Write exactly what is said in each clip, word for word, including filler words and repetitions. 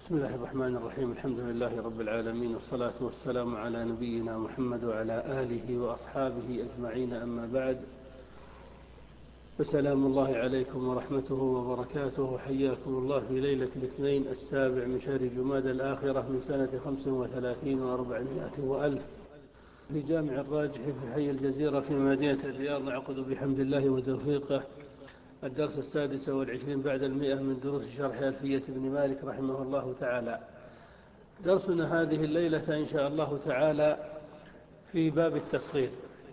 بسم الله الرحمن الرحيم. الحمد لله رب العالمين، والصلاة والسلام على نبينا محمد وعلى آله وأصحابه أجمعين، أما بعد، فسلام الله عليكم ورحمته وبركاته. حياكم الله في ليلة الاثنين السابع من شهر جمادى الآخرة من سنة خمس وثلاثين وأربعمائة وألف في جامع الراجح في حي الجزيرة في مدينة الرياض. نعقد بحمد الله وتوفيقه الدرس السادس والعشرين بعد المئة من دروس شرح ألفية ابن مالك رحمه الله تعالى. درسنا هذه الليلة إن شاء الله تعالى في باب التصغير،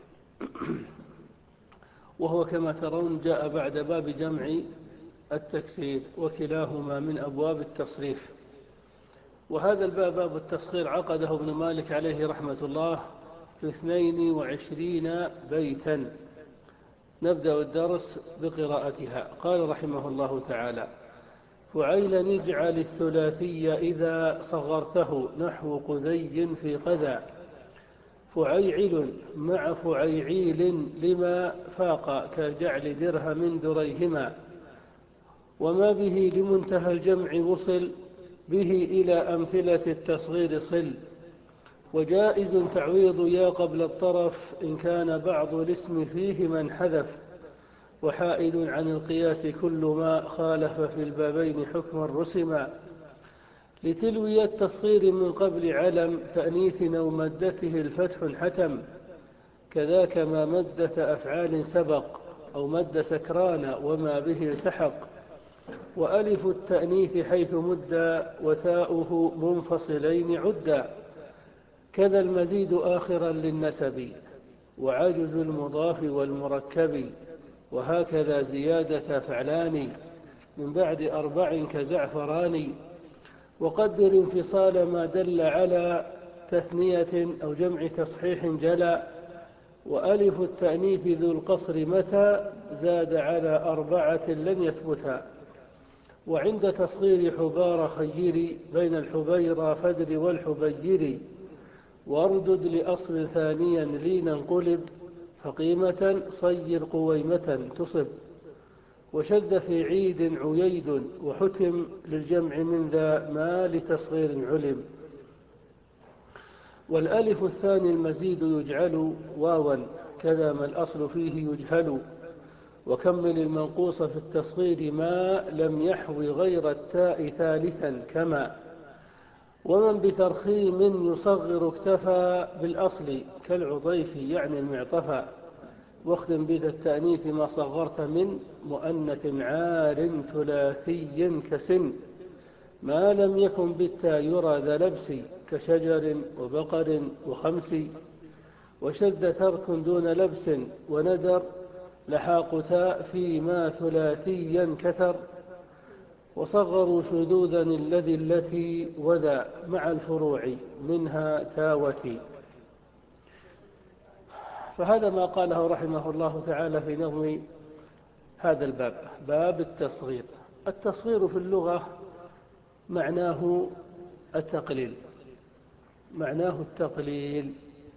وهو كما ترون جاء بعد باب جمع التكسير، وكلاهما من أبواب التصريف. وهذا الباب باب التصغير عقده ابن مالك عليه رحمة الله في اثنين وعشرين بيتا. نبدأ الدرس بقراءتها. قال رحمه الله تعالى: فعيلا اجعل الثلاثي إذا صغرته نحو قذي في قذا، فعيعل مع فعيعيل لما فاق كجعل درهم دريهما، وما به لمنتهى الجمع وصل به إلى أمثلة التصغير صل، وجائز تعويض يا قبل الطرف إن كان بعض الاسم فيه من حذف، وحائد عن القياس كل ما خالف في البابين حكما رسما، لتلوي التصغير من قبل علم تأنيث أو مدته الفتح حتم، كذاك ما مدة أفعال سبق أو مد سكران وما به التحق، وألف التأنيث حيث مد وتاؤه منفصلين عدا، كذا المزيد آخرا للنسب وعجز المضاف والمركب، وهكذا زيادة فعلان من بعد أربع كزعفران، وقدر انفصال ما دل على تثنية أو جمع تصحيح جلا، وألف التأنيث ذو القصر متى زاد على أربعة لن يثبتا، وعند تصغير حبار خيري بين الحبيرى فدر والحبير، واردد لأصل ثانيا لينا قلب فقيمة صير قويمة تصب، وشد في عيد عييد وحتم للجمع من ذا ما لتصغير علم، والألف الثاني المزيد يجعل واوا كذا ما الأصل فيه يجهل، وكمل المنقوص في التصغير ما لم يحوي غير التاء ثالثا كما، ومن بترخيم يصغر اكتفى بالأصل كالعضيف يعني المعطفى، واختم بذا التأنيث ما صغرت من مؤنث عار ثلاثي كسن، ما لم يكن بالتا يرى ذا لبس كشجر وبقر وخمس، وشد ترك دون لبس وندر لحاق تاء فيما ثلاثيا كثر، وصغروا شذوذا الذي التي وذا مع الفروع منها تاوتي. فهذا ما قاله رحمه الله تعالى في نظم هذا الباب، باب التصغير. التصغير في اللغة معناه التقليل، معناه التقليل،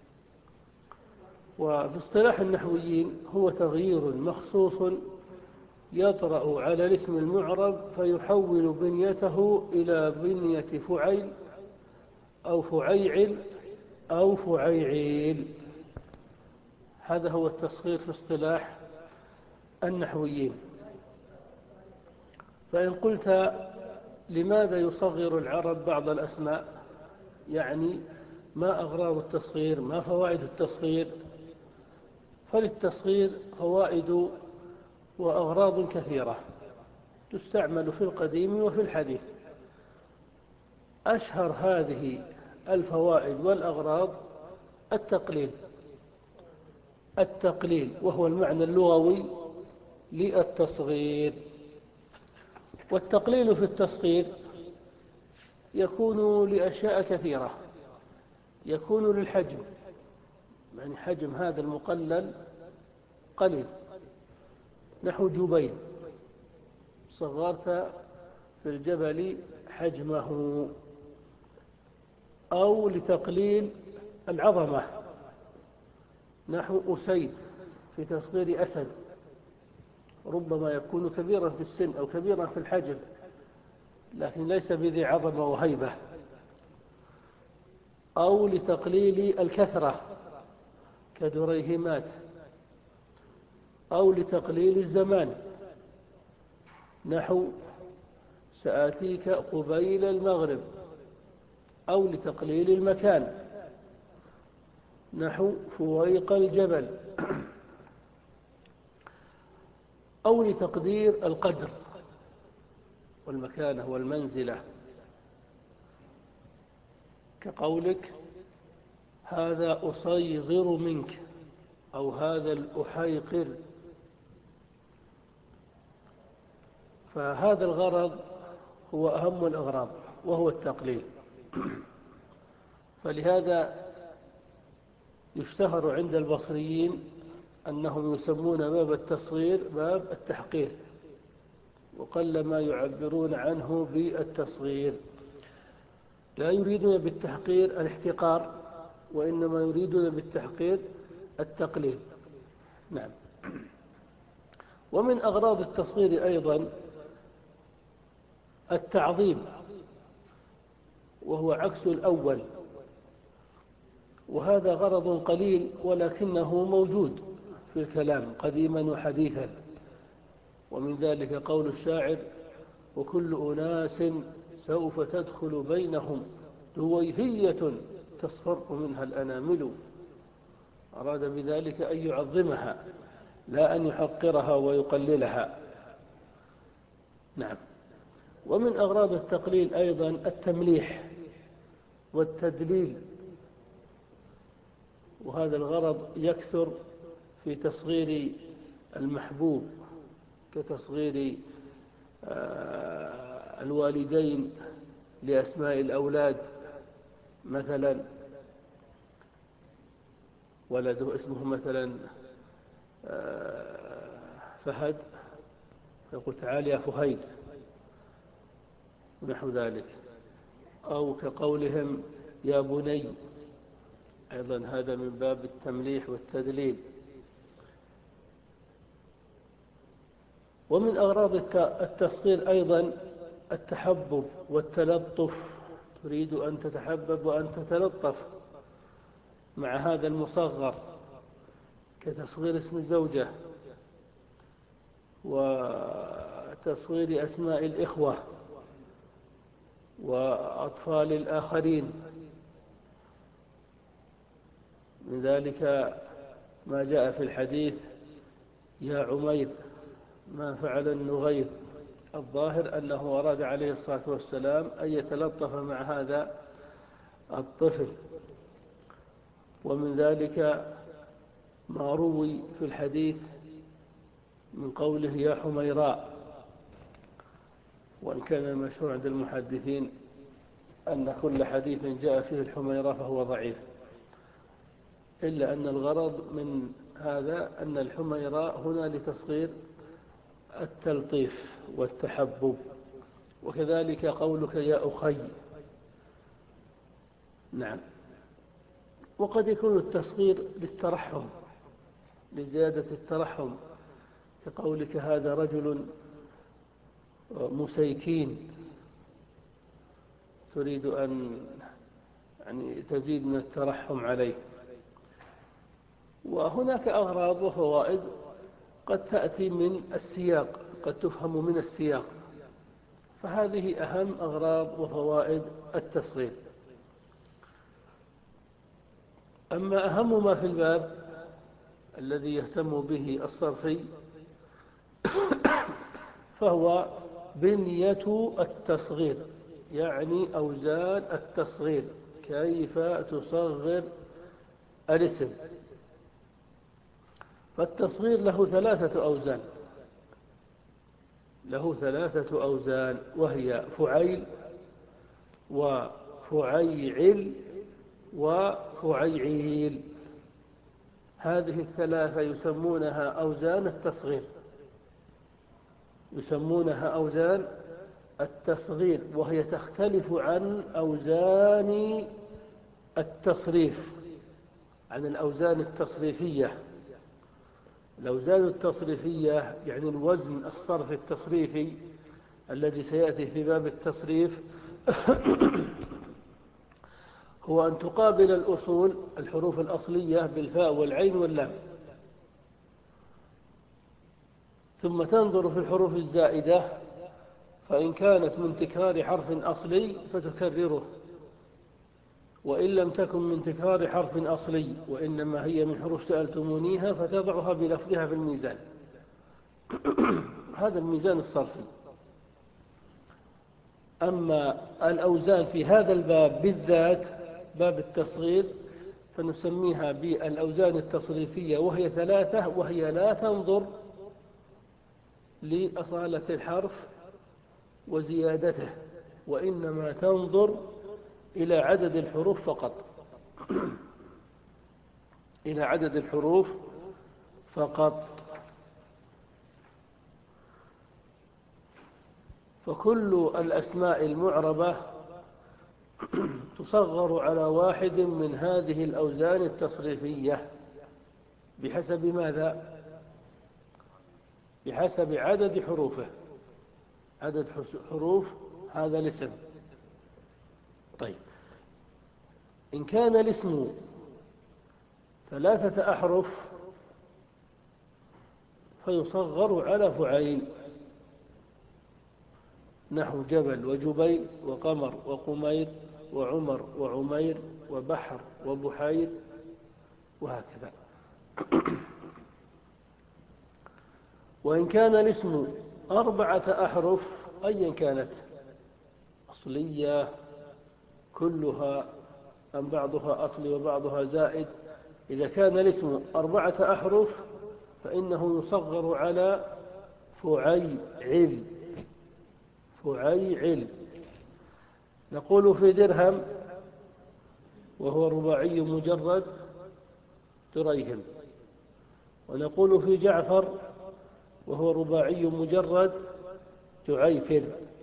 وفي اصطلاح النحويين هو تغيير مخصوص يطرأ على الاسم المعرب فيحول بنيته إلى بنية فعيل أو فعيعل أو فعيعيل. هذا هو التصغير في اصطلاح النحويين. فإن قلت لماذا يصغر العرب بعض الأسماء، يعني ما أغراض التصغير، ما فوائد التصغير؟ فللتصغير فوائد وأغراض كثيرة تستعمل في القديم وفي الحديث. أشهر هذه الفوائد والأغراض التقليل، التقليل وهو المعنى اللغوي للتصغير. والتقليل في التصغير يكون لأشياء كثيرة، يكون للحجم، يعني حجم هذا المقلل قليل، نحو جبين صغرت في الجبل حجمه، أو لتقليل العظمة نحو أسيد في تصغير أسد، ربما يكون كبيرا في السن أو كبيرا في الحجم لكن ليس بذي عظمة وهيبة، أو لتقليل الكثرة كدريهمات، أو لتقليل الزمان نحو سآتيك قبيل المغرب، أو لتقليل المكان نحو فويق الجبل، أو لتقدير القدر والمكانة والمنزلة كقولك هذا أصيغر منك، أو هذا الأحيقر. فهذا الغرض هو أهم الأغراض وهو التقليل. فلهذا يشتهر عند البصريين أنهم يسمون باب التصغير باب التحقير، وقل ما يعبرون عنه بالتصغير. لا يريدون بالتحقير الاحتقار، وإنما يريدون بالتحقير التقليل. نعم. ومن أغراض التصغير أيضا التعظيم، وهو عكس الأول، وهذا غرض قليل ولكنه موجود في الكلام قديما وحديثا. ومن ذلك قول الشاعر وكل أناس سوف تدخل بينهم دويهية تصفر منها الأنامل. أراد بذلك أن يعظمها لا أن يحقرها ويقللها. نعم. ومن أغراض التقليل أيضا التمليح والتدليل، وهذا الغرض يكثر في تصغير المحبوب كتصغير الوالدين لأسماء الأولاد، مثلا ولده اسمه مثلا فهد فيقول تعال يا فهيد ونحو ذلك، أو كقولهم يا بني، أيضا هذا من باب التمليح والتدليل. ومن أغراض التصغير أيضا التحبب والتلطف، تريد أن تتحبب وأن تتلطف مع هذا المصغر كتصغير اسم الزوجة وتصغير أسماء الإخوة وأطفال الآخرين. من ذلك ما جاء في الحديث يا عمير ما فعل النغير، الظاهر أنه أراد عليه الصلاة والسلام أن يتلطف مع هذا الطفل. ومن ذلك ما روي في الحديث من قوله يا حميراء، وإن كان المشهور عند المحدثين أن كل حديث جاء فيه الحميراء فهو ضعيف، إلا أن الغرض من هذا أن الحميراء هنا لتصغير التلطيف والتحبب. وكذلك قولك يا أخي. نعم. وقد يكون التصغير للترحم، لزيادة الترحم، كقولك هذا رجل مسيكين، تريد أن يعني تزيد من الترحم عليه. وهناك أغراض وفوائد قد تأتي من السياق، قد تفهم من السياق، فهذه أهم أغراض وفوائد التصغير. أما أهم ما في الباب الذي يهتم به الصرفي فهو بنية التصغير، يعني أوزان التصغير، كيف تصغر الاسم. فالتصغير له ثلاثة أوزان له ثلاثة أوزان وهي فعيل وفعيعل وفعيعيل. هذه الثلاثة يسمونها أوزان التصغير يسمونها أوزان التصغير وهي تختلف عن أوزان التصريف، عن الأوزان التصريفية. الأوزان التصريفية يعني الوزن الصرف التصريفي الذي سيأتي في باب التصريف هو أن تقابل الأصول الحروف الأصلية بالفاء والعين واللام، ثم تنظر في الحروف الزائدة، فإن كانت من تكرار حرف أصلي فتكرره، وإن لم تكن من تكرار حرف أصلي وإنما هي من حروف سألتمونيها فتضعها بلفظها في الميزان. هذا الميزان الصرفي. أما الأوزان في هذا الباب بالذات باب التصغير فنسميها بالأوزان التصريفية، وهي ثلاثة، وهي لا تنظر لأصالة الحرف وزيادته، وإنما تنظر إلى عدد الحروف فقط. إلى عدد الحروف فقط. فكل الأسماء المعربة تصغر على واحد من هذه الأوزان التصريفية بحسب ماذا؟ بحسب عدد حروفه، عدد حروف هذا الاسم. طيب، إن كان الاسم ثلاثة أحرف فيصغر على فعيل، نحو جبل وجبيل وقمر وقمير وعمر وعمير وبحر وبحير وهكذا. وإن كان الاسم أربعة أحرف أيا كانت، أصلية كلها أم بعضها أصلي وبعضها زائد، إذا كان الاسم أربعة أحرف فإنه يصغر على فعيل. فعيل. نقول في درهم وهو رباعي مجرد دريهم، ونقول في جعفر وهو رباعي مجرد جعيفر،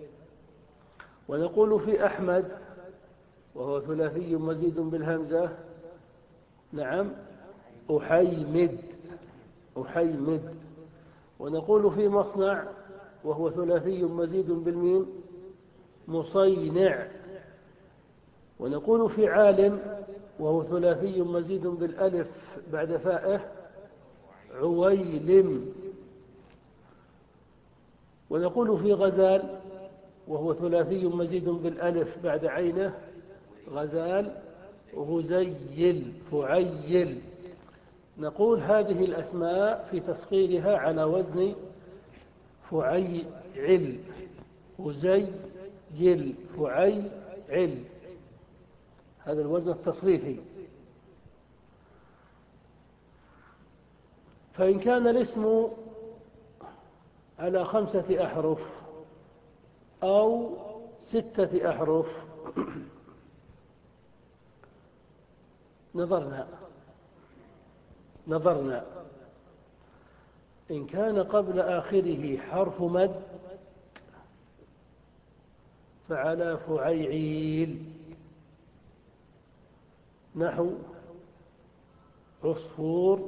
ونقول في أحمد وهو ثلاثي مزيد بالهمزة نعم أحيمد أحيمد، ونقول في مصنع وهو ثلاثي مزيد بالميم مصينع، ونقول في عالم وهو ثلاثي مزيد بالألف بعد فائه عويلم، ونقول في غزال وهو ثلاثي مزيد بالألف بعد عينه غزال غزيل فعيل. نقول هذه الأسماء في تصغيرها على وزن فعيل، غزيل فعيل، هذا الوزن التصريفي. فإن كان الاسم على خمسة أحرف أو ستة أحرف نظرنا نظرنا إن كان قبل آخره حرف مد فعلى فعيعيل، نحو عصفور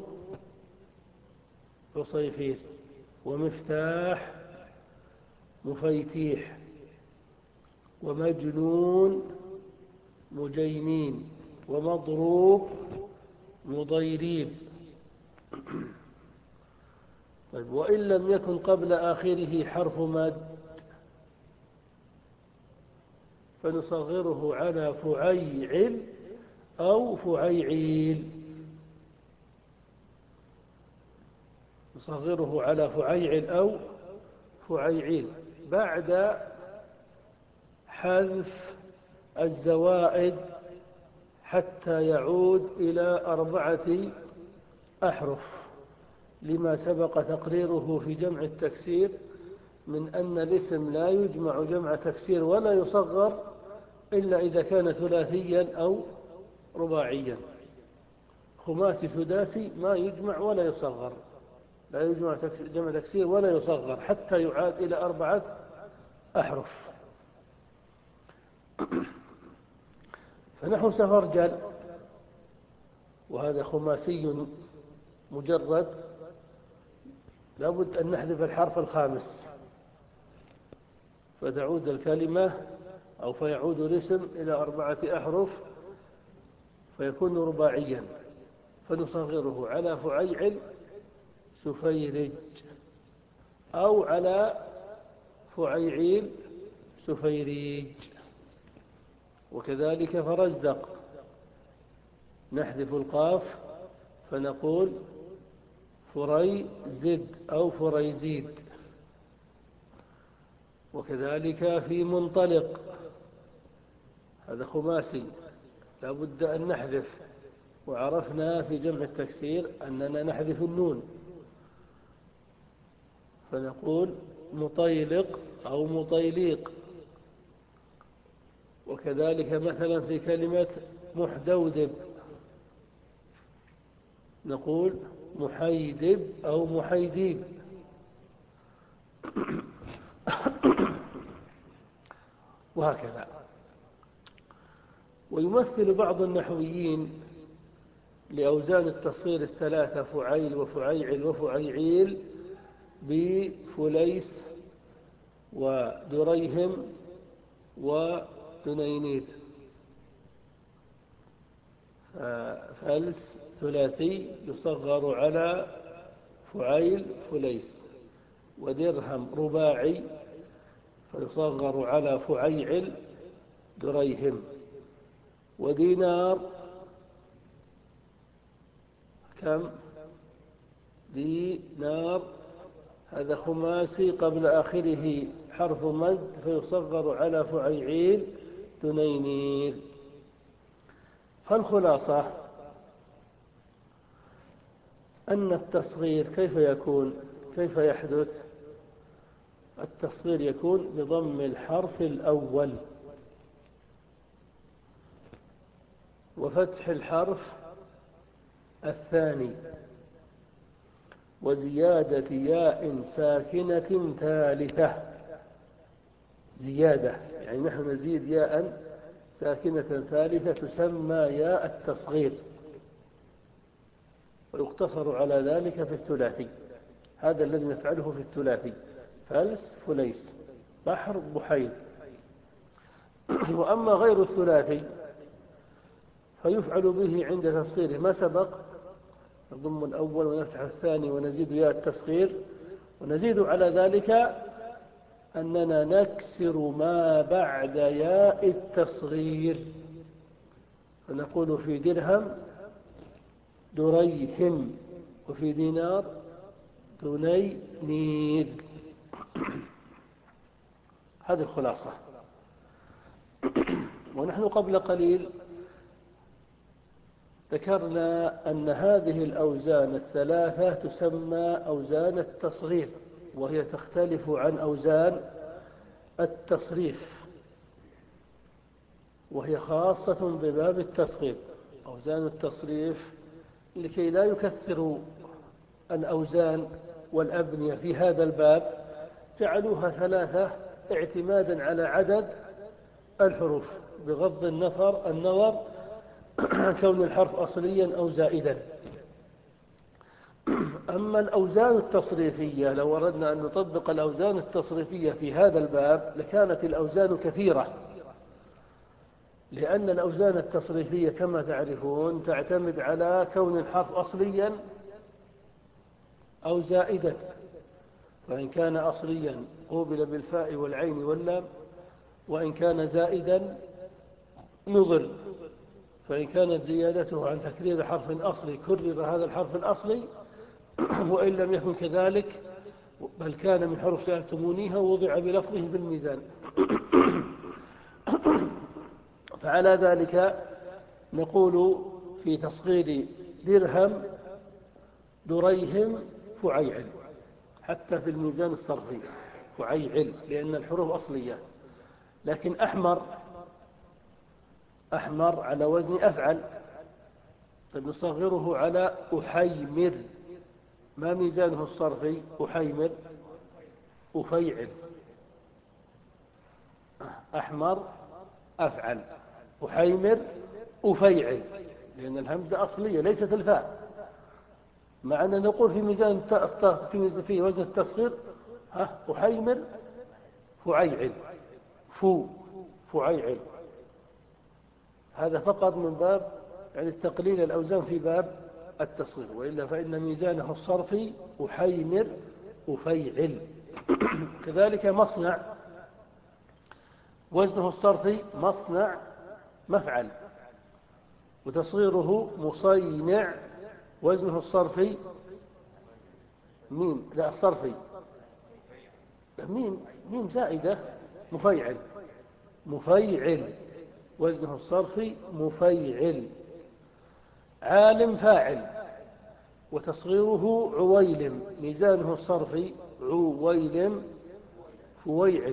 عصيفير، ومفتاح مفيتيح، ومجنون مجينين، ومضروب مضيريب. طيب، وإن لم يكن قبل آخره حرف مد فنصغره على فعيعل أو فعيعيل، نصغره على فعيعل أو فعيعيل بعد حذف الزوائد حتى يعود إلى أربعة أحرف، لما سبق تقريره في جمع التكسير من أن الاسم لا يجمع جمع تكسير ولا يصغر إلا إذا كان ثلاثيا أو رباعيا. خماسي سداسي ما يجمع ولا يصغر، لا يجمع جمع تكسير ولا يصغر حتى يعاد إلى أربعة أحرف. فنحو سفرجل وهذا خماسي مجرد لابد أن نحذف الحرف الخامس، فتعود الكلمة أو فيعود الاسم إلى أربعة أحرف فيكون رباعيا، فنصغره على فعيعل سفيرج، أو على فعيعيل سفيريج. وكذلك فرزدق نحذف القاف فنقول فريزد أو فريزيد. وكذلك في منطلق، هذا خماسي لا بد أن نحذف، وعرفنا في جمع التكسير أننا نحذف النون فنقول مطيلق أو مطيليق. وكذلك مثلا في كلمة محدودب نقول محيدب أو محيديب. وهكذا. ويمثل بعض النحويين لأوزان التصغير الثلاثة فعيل وفعيعل وفعيعيل بفليس ودريهم ودنينير. فلس ثلاثي يصغر على فعيل فليس، ودرهم رباعي فيصغر على فعيعل دريهم، ودينار كم؟ دينار هذا خماسي قبل آخره حرف مد فيصغر على فعيعيل دنينير. فالخلاصة أن التصغير كيف يكون؟ كيف يحدث؟ التصغير يكون بضم الحرف الأول وفتح الحرف الثاني وزيادة ياء ساكنة ثالثة. زيادة يعني نحن نزيد ياء ساكنة ثالثة تسمى ياء التصغير، ويقتصر على ذلك في الثلاثي. هذا الذي نفعله في الثلاثي: فلس فليس بحر بحير. وأما غير الثلاثي فيفعل به عند تصغيره ما سبق: نضم الأول ونفتح الثاني ونزيد ياء التصغير، ونزيد على ذلك أننا نكسر ما بعد ياء التصغير، فنقول في درهم دريهم، وفي دينار دنينير. هذه الخلاصة. ونحن قبل قليل ذكرنا أن هذه الأوزان الثلاثة تسمى أوزان التصغير، وهي تختلف عن أوزان التصريف، وهي خاصة بباب التصغير. أوزان التصريف لكي لا يكثروا الأوزان والأبنية في هذا الباب جعلوها ثلاثة اعتمادا على عدد الحروف، بغض النظر النظر عن كون الحرف أصليا أو زائدا. أما الأوزان التصريفية لو أردنا أن نطبق الأوزان التصريفية في هذا الباب لكانت الأوزان كثيرة، لأن الأوزان التصريفية كما تعرفون تعتمد على كون الحرف أصليا أو زائدا، فإن كان أصليا قوبل بالفاء والعين واللام، وإن كان زائدا نظر، فإن كانت زيادته عن تكرير حرف أصلي كرر هذا الحرف الأصلي، وإن لم يكن كذلك بل كان من حروف سألتمونيها ووضع بلفظه في الميزان. فعلى ذلك نقول في تصغير درهم دريهم فعيعل، حتى في الميزان الصرفي فعيعل لأن الحروف أصلية. لكن أحمر أحمر على وزن أفعل، طيب نصغره على أحيمر، ما ميزانه الصرفي؟ أحيمر أفيعل. أحمر أفعل، أحيمر أفيعل، لأن الهمزة أصلية ليست الفاء. مع أن نقول في ميزان في وزن التصغير ها أحيمر فعيعل، فو فعيعل. هذا فقط من باب يعني التقليل الأوزان في باب التصغير، وإلا فإن ميزانه الصرفي أحيمر أفيعل. كذلك مصنع وزنه الصرفي مصنع مفعل، وتصغيره مصينع وزنه الصرفي ميم، لا الصرفي ميم ميم زائدة مفيعل، مفيعل وزنه الصرفي مفيعل. عالم فاعل وتصغيره عويلم، ميزانه الصرفي عويلم فويعل.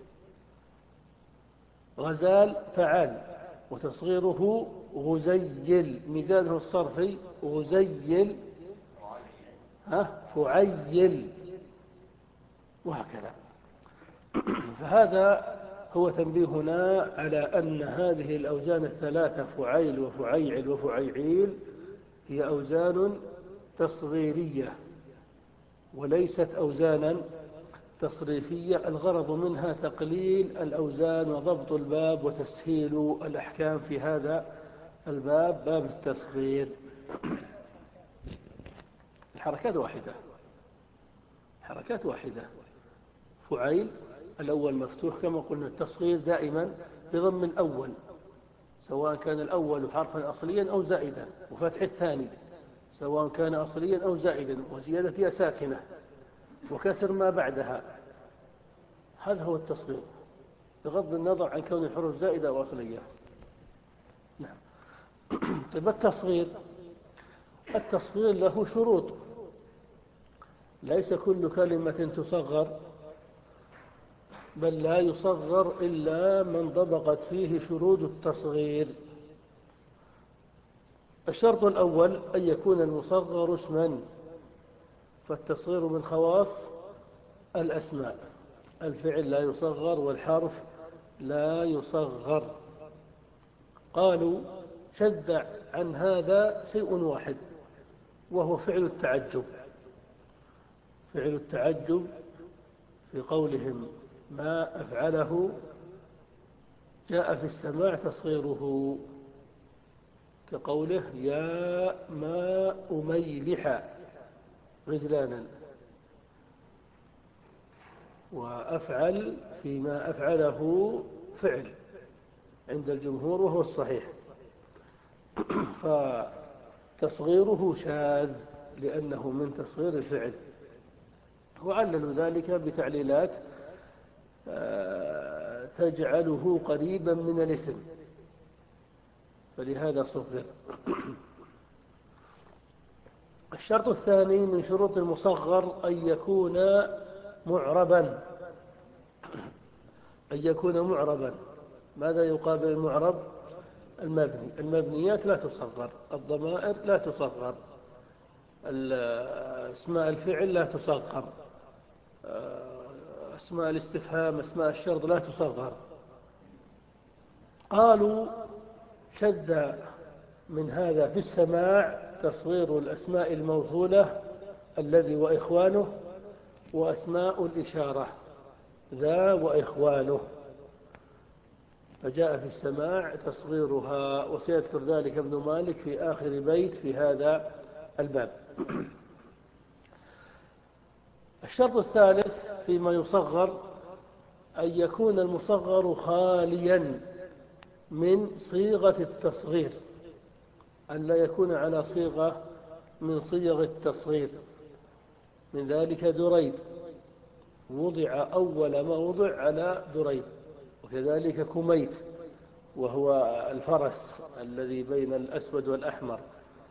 غزال فعال وتصغيره غزيل، ميزانه الصرفي غزيل ها فعيل، وهكذا. فهذا هو تنبيهنا على أن هذه الأوزان الثلاثة فعيل وفعيعل وفعيعيل هي أوزان تصغيرية وليست أوزانا تصريفية، الغرض منها تقليل الأوزان وضبط الباب وتسهيل الأحكام في هذا الباب، باب التصغير. الحركات واحدة، حركات واحدة. فعيل الأول مفتوح كما قلنا، التصغير دائما بضم الأول سواء كان الأول حرفا أصليا أو زائدا، وفتح الثاني سواء كان أصليا أو زائدا، وزيادتها ساكنة، وكسر ما بعدها. هذا هو التصغير بغض النظر عن كون الحروف زائدة أو أصلية. نعم. طيب التصغير، التصغير له شروط، ليس كل كلمة تصغر، بل لا يصغر إلا من ضبقت فيه شروط التصغير. الشرط الأول أن يكون المصغر اسما، فالتصغير من خواص الأسماء، الفعل لا يصغر والحرف لا يصغر. قالوا شذ عن هذا شيء واحد وهو فعل التعجب، فعل التعجب في قولهم ما أفعله جاء في السماع تصغيره، كقوله يا ما أميلح غزلانا، وأفعل فيما أفعله فعل عند الجمهور وهو الصحيح، فتصغيره شاذ لأنه من تصغير الفعل، وعللوا ذلك بتعليلات تجعله قريبا من الاسم، فلهذا صغر. الشرط الثاني من شروط المصغر أن يكون معربا، أن يكون معربا. ماذا يقابل المعرب؟ المبني. المبنيات لا تصغر، الضمائر لا تصغر، اسماء الفعل لا تصغر، اسماء الاستفهام اسماء الشرط لا تصغر. قالوا شذ من هذا في السماع تصغير الأسماء الموصولة الذي وإخوانه، وأسماء الإشارة ذا وإخوانه، فجاء في السماع تصغيرها، وسيذكر ذلك ابن مالك في آخر بيت في هذا الباب. الشرط الثالث فيما يصغر أن يكون المصغر خاليا من صيغة التصغير، أن لا يكون على صيغة من صيغ التصغير. من ذلك دريد وضع أول ما وضع على دريد، وكذلك كميت وهو الفرس الذي بين الأسود والأحمر،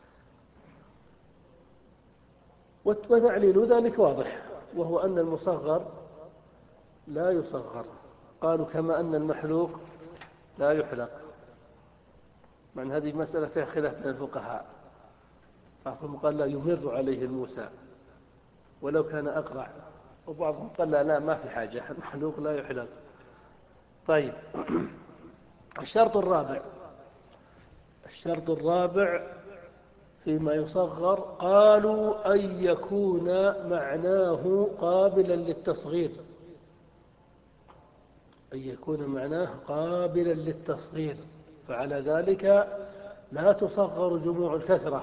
وتعليل ذلك واضح، وهو أن المصغر لا يصغر. قالوا كما أن المحلوق لا يحلق، من هذه مسألة فيها خلاف بين الفقهاء، بعضهم قال لا يمر عليه الموسى ولو كان أقرع، وبعضهم قال لا, لا ما في حاجة، المحلوق لا يحلق. طيب. الشرط الرابع، الشرط الرابع فيما يصغر قالوا أن يكون معناه قابلا للتصغير، أن يكون معناه قابلا للتصغير، فعلى ذلك لا تصغر جموع الكثرة،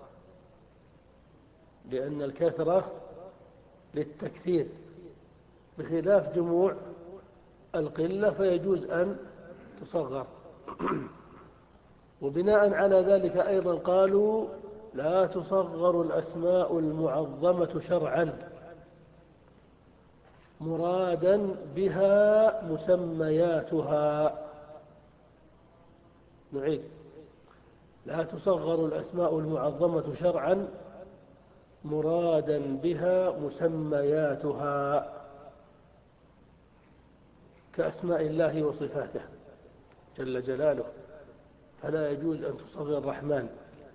لأن الكثرة للتكثير، بخلاف جموع القلة فيجوز أن تصغر. وبناء على ذلك أيضا قالوا لا تصغر الأسماء المعظمة شرعا مرادا بها مسمياتها. نعيد: لا تصغر الأسماء المعظمة شرعا مرادا بها مسمياتها، كأسماء الله وصفاته جل جلاله، فلا يجوز أن تصغر الرحمن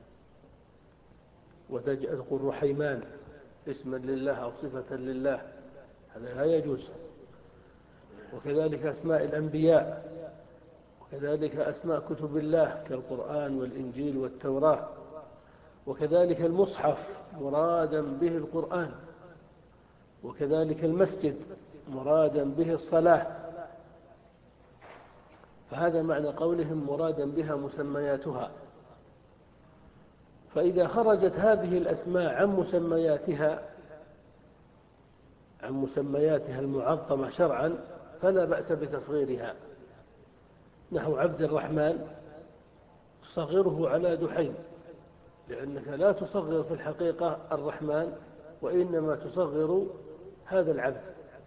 وتقول رحيمان اسما لله أو صفة لله، هذا لا يجوز. وكذلك أسماء الأنبياء، وكذلك أسماء كتب الله كالقرآن والإنجيل والتوراة، وكذلك المصحف مرادا به القرآن، وكذلك المسجد مرادا به الصلاة. فهذا معنى قولهم مرادا بها مسمياتها. فإذا خرجت هذه الأسماء عن مسمياتها عن مسمياتها المعظمة شرعا فلا بأس بتصغيرها. نحو عبد الرحمن تصغره على دحيم، لأنك لا تصغر في الحقيقة الرحمن، وإنما تصغر هذا العبد.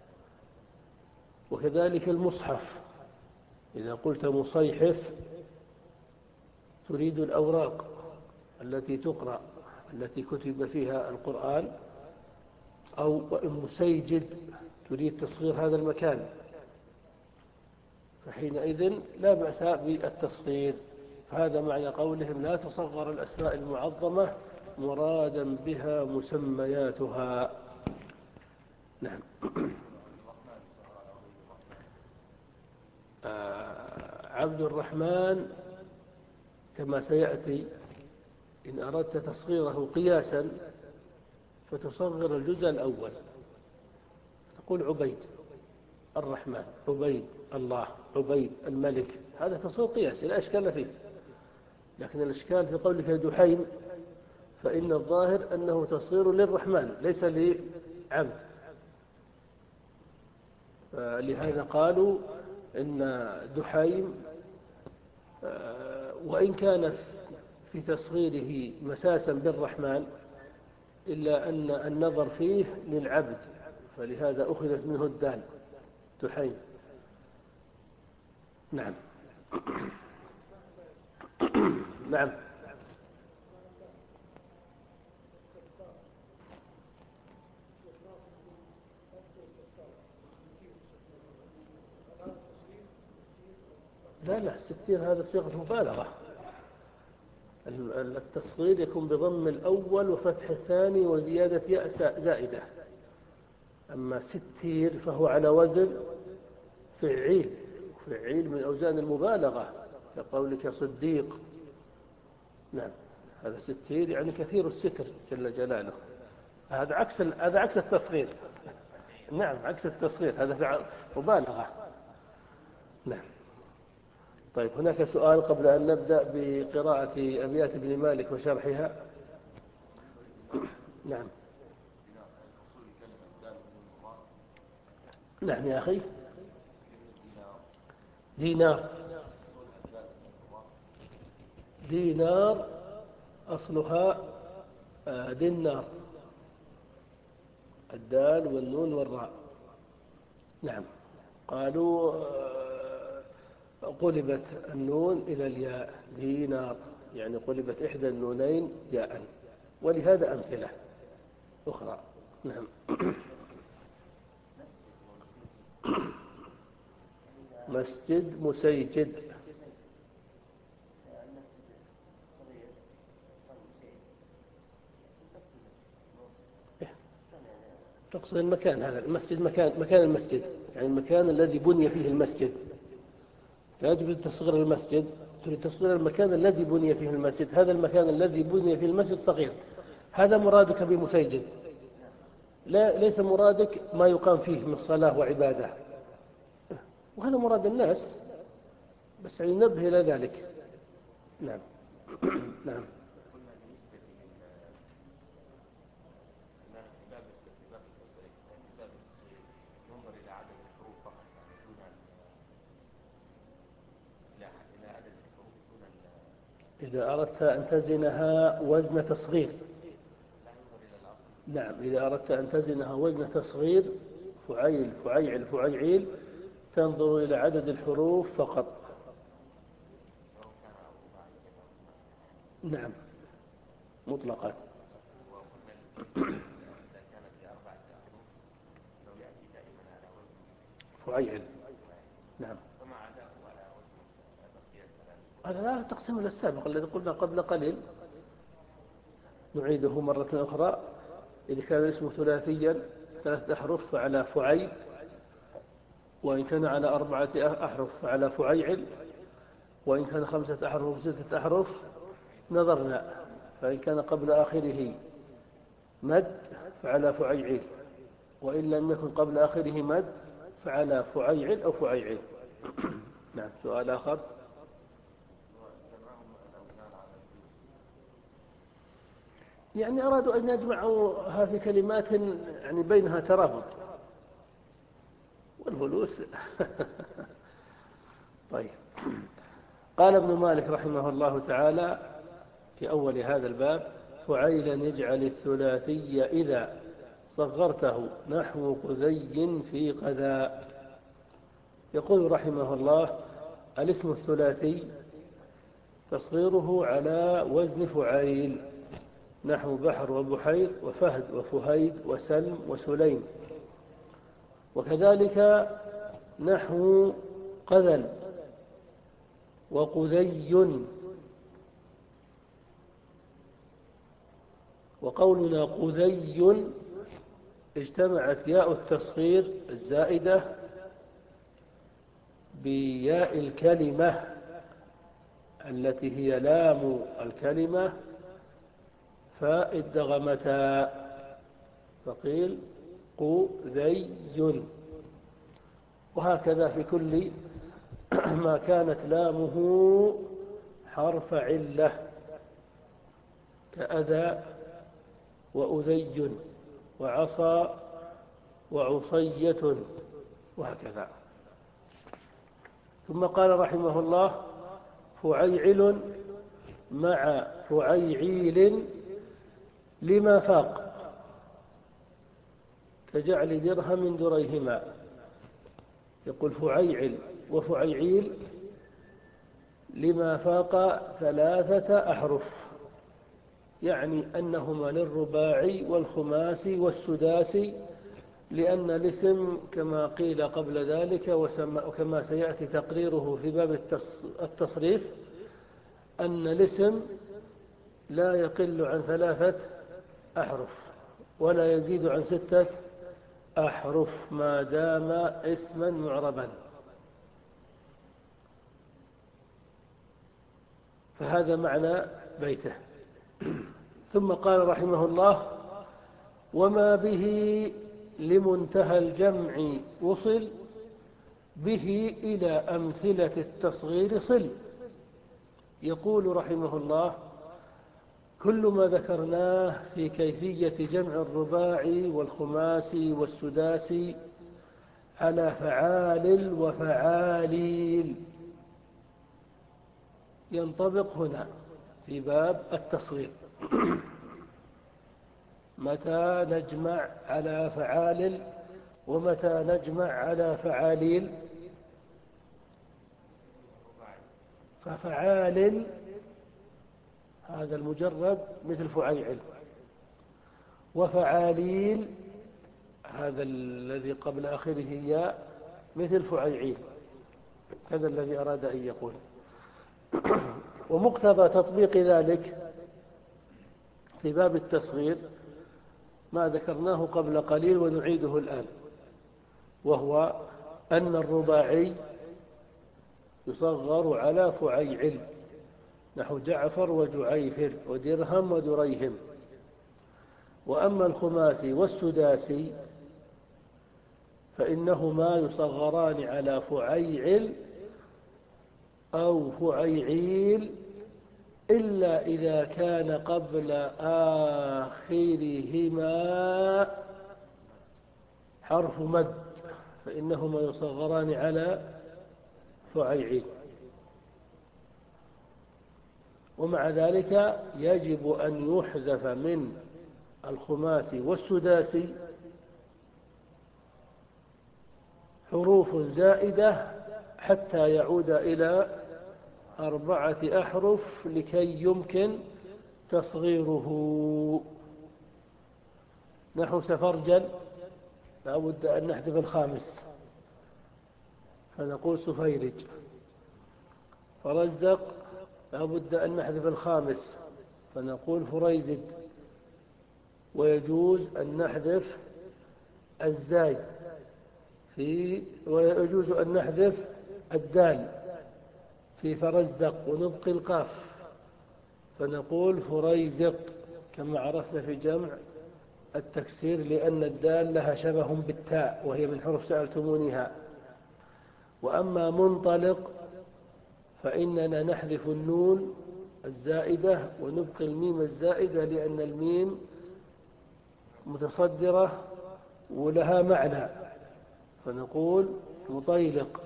وكذلك المصحف، إذا قلت مصيحف تريد الأوراق التي تقرأ التي كتب فيها القرآن، أو مسيجد تريد تصغير هذا المكان، فحينئذ لا بأس بالتصغير. فهذا معنى قولهم لا تصغر الأسماء المعظمة مرادا بها مسمياتها. نعم. آه عبد الرحمن كما سيأتي، إن أردت تصغيره قياسا فتصغر الجزء الأول، تقول عبيد الرحمن، عبيد الله، عبيد الملك، هذا تصغير قياسي لا إشكال فيه. لكن الإشكال في قولك دحيم، فإن الظاهر أنه تصغير للرحمن ليس لعبد، لهذا قالوا إن دحيم وإن كان في تصغيره مساسا بالرحمن إلا أن النظر فيه للعبد، فلهذا أخذت منه الدال دحيم. نعم. نعم. لا لا ستير هذا صيغة مبالغة. التصغير يكون بضم الأول وفتح الثاني وزيادة ياء زائدة. أما ستير فهو على وزن فعيل، فعيل من أوزان المبالغة كقولك صديق. نعم، هذا ستير يعني كثير الستر جل جلاله. هذا عكس هذا عكس التصغير. نعم عكس التصغير، هذا مبالغة. نعم. طيب، هناك سؤال قبل أن نبدأ بقراءة أبيات ابن مالك وشرحها. نعم. نعم يا أخي. دينار. دينار أصلها دينار، الدال والنون والراء. نعم. قالوا قلبت النون إلى الياء، دينار يعني قلبت إحدى النونين ياء، ولهذا أمثلة أخرى. نعم. مسجد، مسيجد. تقصد المكان، هذا المسجد مكان مكان المسجد، يعني المكان الذي بني فيه المسجد. لا تريد تصغير المسجد، تريد تصغير المكان الذي بني فيه المسجد. هذا المكان الذي بني فيه المسجد صغير، هذا مرادك بمسيجد. لا، ليس مرادك ما يقام فيه من صلاة وعبادة. وهذا مراد الناس، بس يعني ننبه إلى ذلك. نعم. نعم. إذا أردت أن تزنها وزن تصغير. نعم، إذا أردت أن تزنها وزن تصغير، فعيل فعيعل فعيعيل، تنظر إلى عدد الحروف فقط. نعم، مطلقا. فعيعل. نعم. هذا لا تقسيم إلى السابق الذي قلنا قبل قليل، نعيده مرة أخرى. إذا كان الاسم ثلاثيا ثلاثة أحرف فعلى فعيل، وإن كان على أربعة أحرف فعلى فعيعل، وإن كان خمسة أحرف وستة أحرف نظرنا، فإن كان قبل آخره مد فعلى فعيعل، وإن لم يكن قبل آخره مد فعلى فعيعل أو فعيعل. نعم. سؤال آخر. يعني أرادوا أن يجمعوها في كلمات يعني بينها ترابط، والفلوس. طيب. قال ابن مالك رحمه الله تعالى في أول هذا الباب: فعيلا يجعل الثلاثي إذا صغرته نحو قذي في قذا. يقول رحمه الله: الاسم الثلاثي تصغيره على وزن فعيل، نحو بحر وبحير وفهد وفهيد وسلم وسليم، وكذلك نحو قذل وقذي. وقولنا قذي اجتمعت ياء التصغير الزائدة بياء الكلمة التي هي لام الكلمة فادغمتا، فقيل قذي. وهكذا في كل ما كانت لامه حرف علة، كأذى وأذي وعصى وعصية وهكذا. ثم قال رحمه الله: فعيعل مع فعيعيل لما فاق، كجعل درهم دريهما. يقول فعيعل وفعيعيل لما فاق ثلاثة أحرف، يعني أنهما للرباعي والخماسي والسداسي، لأن الاسم كما قيل قبل ذلك وكما سيأتي تقريره في باب التصريف، أن الاسم لا يقل عن ثلاثة أحرف ولا يزيد عن ستة أحرف ما دام اسما معربا. فهذا معنى بيته. ثم قال رحمه الله: وما به لمنتهى الجمع وصل، به إلى أمثلة التصغير صل. يقول رحمه الله: كل ما ذكرناه في كيفية جمع الرباعي والخماسي والسداسي على فعال وفعاليل ينطبق هنا في باب التصغير. متى نجمع على فعال ومتى نجمع على فعاليل؟ ففعال هذا المجرد مثل فعيعل، وفعاليل هذا الذي قبل آخره ياء مثل فعيعيل. هذا الذي أراد أن يقول. ومقتضى تطبيق ذلك في باب التصغير ما ذكرناه قبل قليل ونعيده الآن، وهو أن الرباعي يصغر على فعيعل، نحو جعفر وجعيفر ودرهم فإنهما يصغران على فعيعل أو فعيعيل إلا إذا كان قبل آخرهما حرف مد، فإنهما يصغران على فعيعيل. ومع ذلك يجب أن يحذف من الخماسي والسداسي حروف زائدة حتى يعود إلى أربعة أحرف لكي يمكن تصغيره. نحو سفرجل لا بد أن نحذف الخامس فنقول سفيرج. فرزدق لا بد أن نحذف الخامس فنقول فريزد. ويجوز أن نحذف الزاي في ويجوز أن نحذف الدال في فرزدق ونبقي القاف فنقول فريزق كما عرفنا في جمع التكسير، لأن الدال لها شبه بالتاء وهي من حروف سألتمونيها. وأما منطلق فإننا نحذف النون الزائدة ونبقي الميم الزائدة، لأن الميم متصدرة ولها معنى فنقول مطيلق.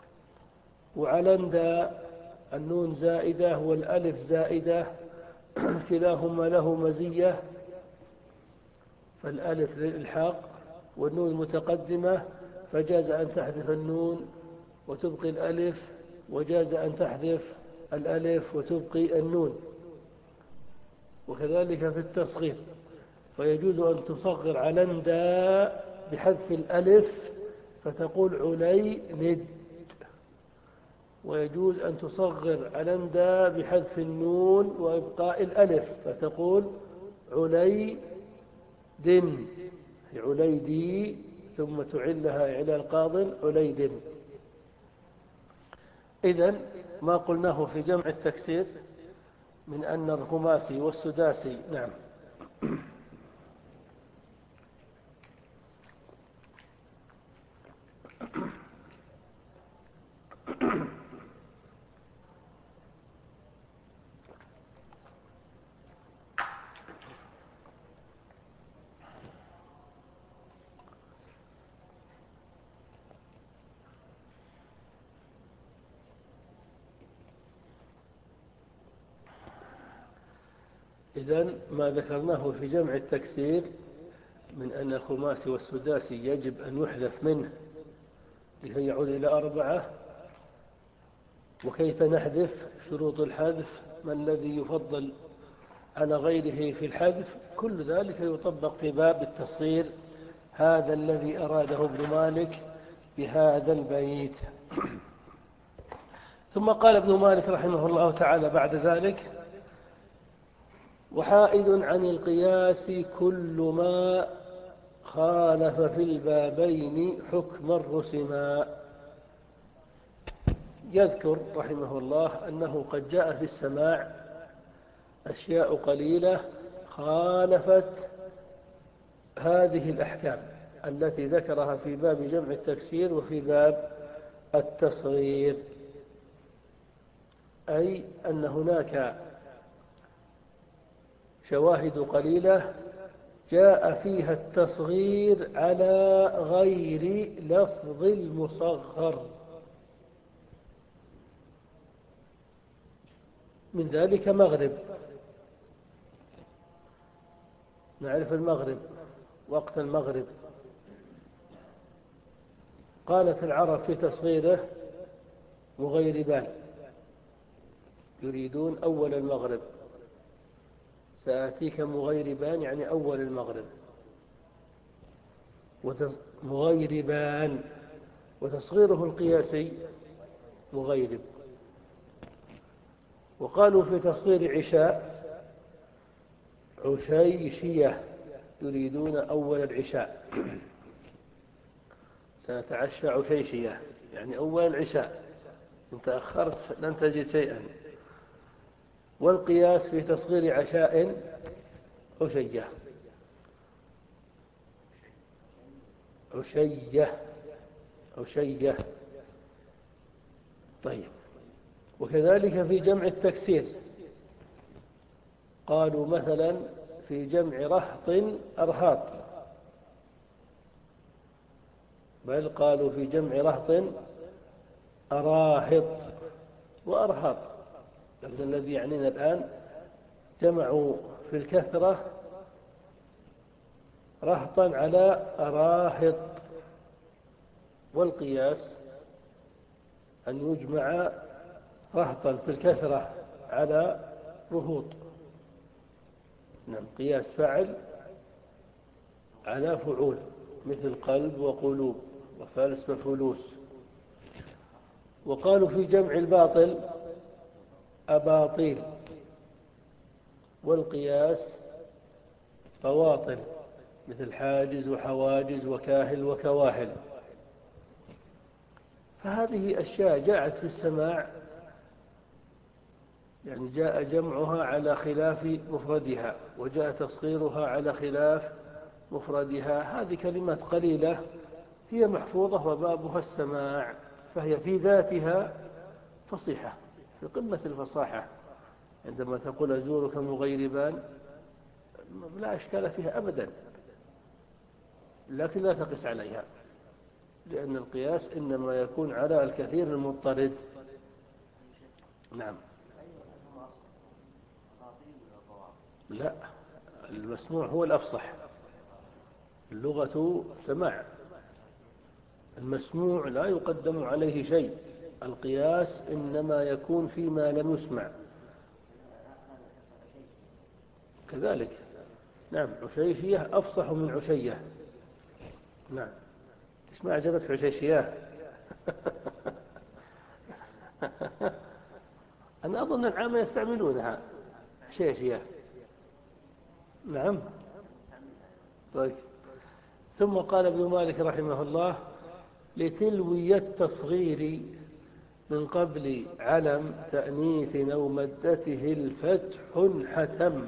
وعلندى النون زائدة والألف زائدة كلاهما له مزية، فالألف للإلحاق والنون متقدمة فجاز أن تحذف النون وتبقي الألف، وجاز أن تحذف الألف وتبقي النون. وكذلك في التصغير فيجوز أن تصغر علندى بحذف الألف فتقول علي ند، ويجوز أن تصغر علندى بحذف النون وإبقاء الألف فتقول علي دن عليدي ثم تعلها إعلال قاض عليدن. إذن ما قلناه في جمع التكسير من أن الخماسي والسداسي نعم إذن ما ذكرناه في جمع التكسير من أن الخماسي والسداسي يجب أن يحذف منه لكي يعود إلى أربعة، وكيف نحذف، شروط الحذف، ما الذي يفضل على غيره في الحذف، كل ذلك يطبق في باب التصغير، هذا الذي أراده ابن مالك بهذا البيت. ثم قال ابن مالك رحمه الله تعالى بعد ذلك: وحائد عن القياس كل ما خالف في البابين حكم الرسما. يذكر رحمه الله أنه قد جاء في السماع أشياء قليلة خالفت هذه الأحكام التي ذكرها في باب جمع التكسير وفي باب التصغير، أي أن هناك شواهد قليلة جاء فيها التصغير على غير لفظ المصغر. من ذلك مغرب، نعرف المغرب وقت المغرب، قالت العرب في تصغيره مغيربان يريدون أول المغرب، سآتيك مغيربان يعني أول المغرب، مغيربان، وتصغيره القياسي مغيرب. وقالوا في تصغير عشاء عشيشية يريدون أول العشاء، سنتعشى عشيشية يعني أول العشاء، إن تأخرت لن تجد شيئا. والقياس في تصغير عشاء عشية عشية عشية. طيب، وكذلك في جمع التكسير قالوا مثلا في جمع رهط أرهاط، بل قالوا في جمع رهط أراهط وأرهاط، لكن الذي يعنينا الآن جمعوا في الكثرة رهطا على أراهط، والقياس أن يجمع رهطا في الكثرة على رهوط. نعم، قياس فعل على فعول، مثل قلب وقلوب وفلس وفلوس. وقالوا في جمع الباطل أباطيل، والقياس بواطل، مثل حاجز وحواجز وكاهل وكواهل. فهذه أشياء جاءت في السماع، يعني جاء جمعها على خلاف مفردها، وجاء تصغيرها على خلاف مفردها. هذه كلمات قليلة هي محفوظة وبابها السماع، فهي في ذاتها فصيحة في قمة الفصاحة. عندما تقول أزورك مغيربان لا إشكال فيها أبدا، لكن لا تقس عليها، لأن القياس إنما يكون على الكثير المضطرد. نعم. لا، المسموع هو الأفصح، اللغة سماع، المسموع لا يقدم عليه شيء، القياس إنما يكون فيما لم يسمع. كذلك نعم، عشيشية أفصح من عشية. نعم، إيش ما أعجبت في عشيشية؟ أنا أظن العامة يستعملونها عشيشية. نعم. طيب، ثم قال ابن مالك رحمه الله: لتلوي التصغير من قبل علم تأنيث أو مدته الفتح حتم،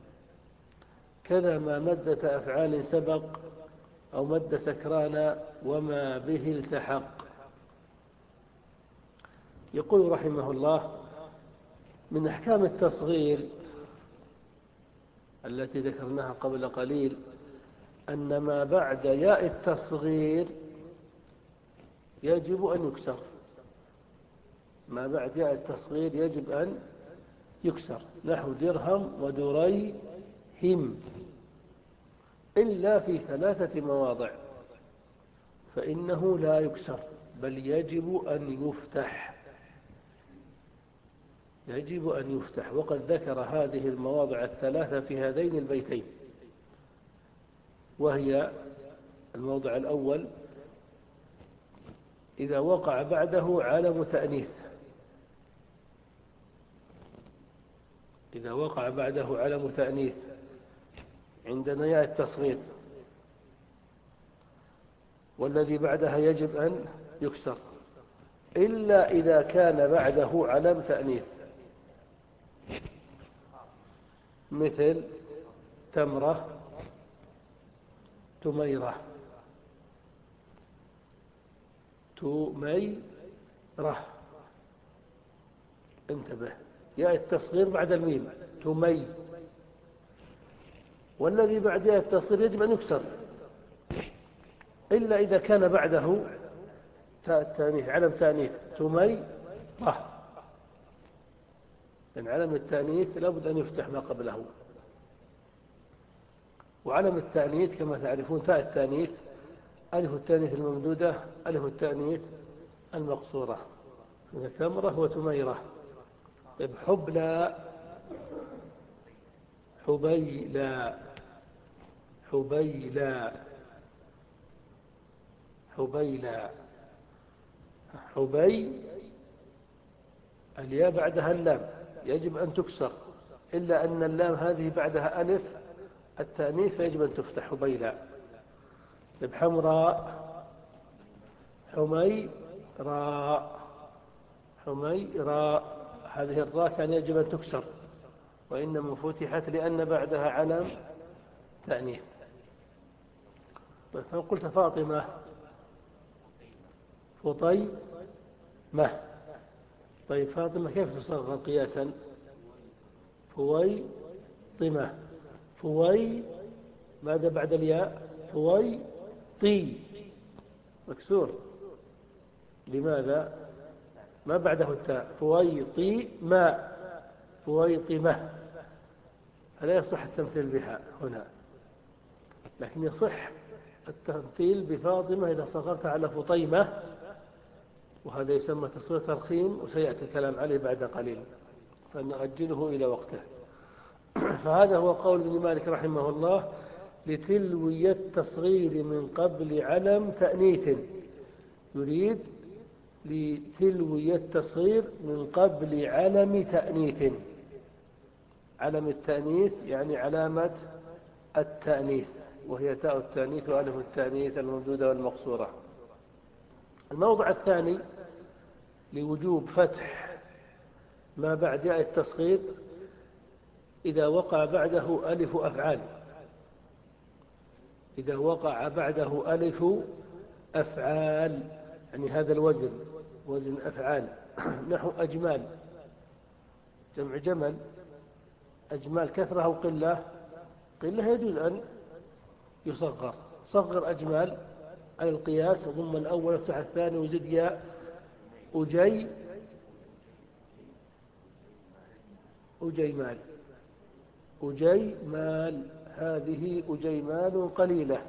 كذا ما مدة أفعال سبق أو مد سكران وما به التحق. يقول رحمه الله: من أحكام التصغير التي ذكرناها قبل قليل أن ما بعد ياء التصغير يجب أن يكسر، ما بعد ياء التصغير يجب أن يكسر، نحو درهم ودريهم، إلا في ثلاثة مواضع فإنه لا يكسر، بل يجب أن يفتح، يجب أن يفتح. وقد ذكر هذه المواضع الثلاثة في هذين البيتين، وهي: الموضع الأول إذا وقع بعده علم تأنيث، إذا وقع بعده علم تأنيث عندنا ياء التصغير، والذي بعدها يجب أن يكسر، إلا إذا كان بعده علم تأنيث، مثل تمرة، تميرة، تميرة. انتبه، ياء التصغير بعد الميم تمي، والذي بعد ياء التصغير يجب أن يكسر، إلا إذا كان بعده تاء التانيث علم تانيث تميرة، لأن علم التانيث لابد أن يفتح ما قبله. وعلم التانيث كما تعرفون تاء التانيث ألف التانيث الممدودة، ألف التانيث المقصورة، تمرة وتميرة. طيب، حبلى، حبيلى، حبيلى، حبيلى، حبي، الياء بعدها اللام يجب أن تكسر، إلا أن اللام هذه بعدها ألف التأنيث فيجب أن تفتح، حبيلى. طيب، حمراء، حميراء، حميراء، هذه الراء كان يجب أن تكسر، وإنما فتحت لأن بعدها علم تأنيث. طيب، قلت فاطمة، فطيمة. طيب فاطمة كيف تصغر قياسا؟ فويطمة. فوي ماذا بعد الياء؟ فوي طي مكسور. لماذا؟ ما بعده التاء. فويطي ما فويطمة. فلا يصح التمثيل بها هنا، لكن يصح التمثيل بفاطمة إذا صغرتها على فطيمة، وهذا يسمى تصغير ترخيم، وسيأتي الكلام عليه بعد قليل فنؤجله إلى وقته. فهذا هو قول ابن مالك رحمه الله: لتلوي التصغير من قبل علم تأنيث. يريد لتلوي التصغير من قبل علم تأنيث. علم التأنيث يعني علامة التأنيث، وهي تاء التأنيث وألف التأنيث الممدودة والمقصورة. الموضع الثاني لوجوب فتح ما بعد ياء التصغير إذا وقع بعده ألف أفعال. إذا وقع بعده ألف أفعال، يعني هذا الوزن وزن أفعال. نحو أجمال، جمع جمل. أجمال كثرة أو قلة؟ قلة يجوز أن يصغر. صغر أجمال على القياس، ضم الأول افتح الثاني وزد ياء. أجي أجيمال. أجيمال هذه أجيمال قليلة.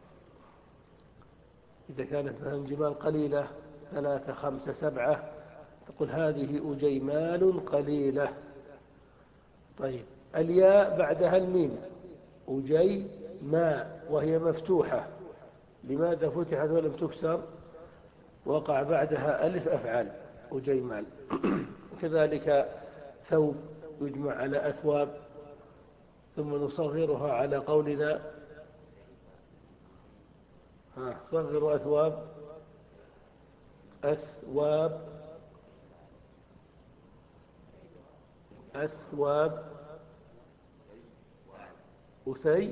إذا كانت مثلا جمال قليلة ثلاثة خمسة سبعة تقول هذه أجيمال قليلة. طيب الياء بعدها الميم. أجي ما وهي مفتوحة. لماذا فتحت ولم تكسر؟ وقع بعدها ألف أفعال. أجيمال. كذلك ثوب يجمع على أثواب، ثم نصغرها على قولنا ها صغروا أثواب. أثواب أثواب أثي.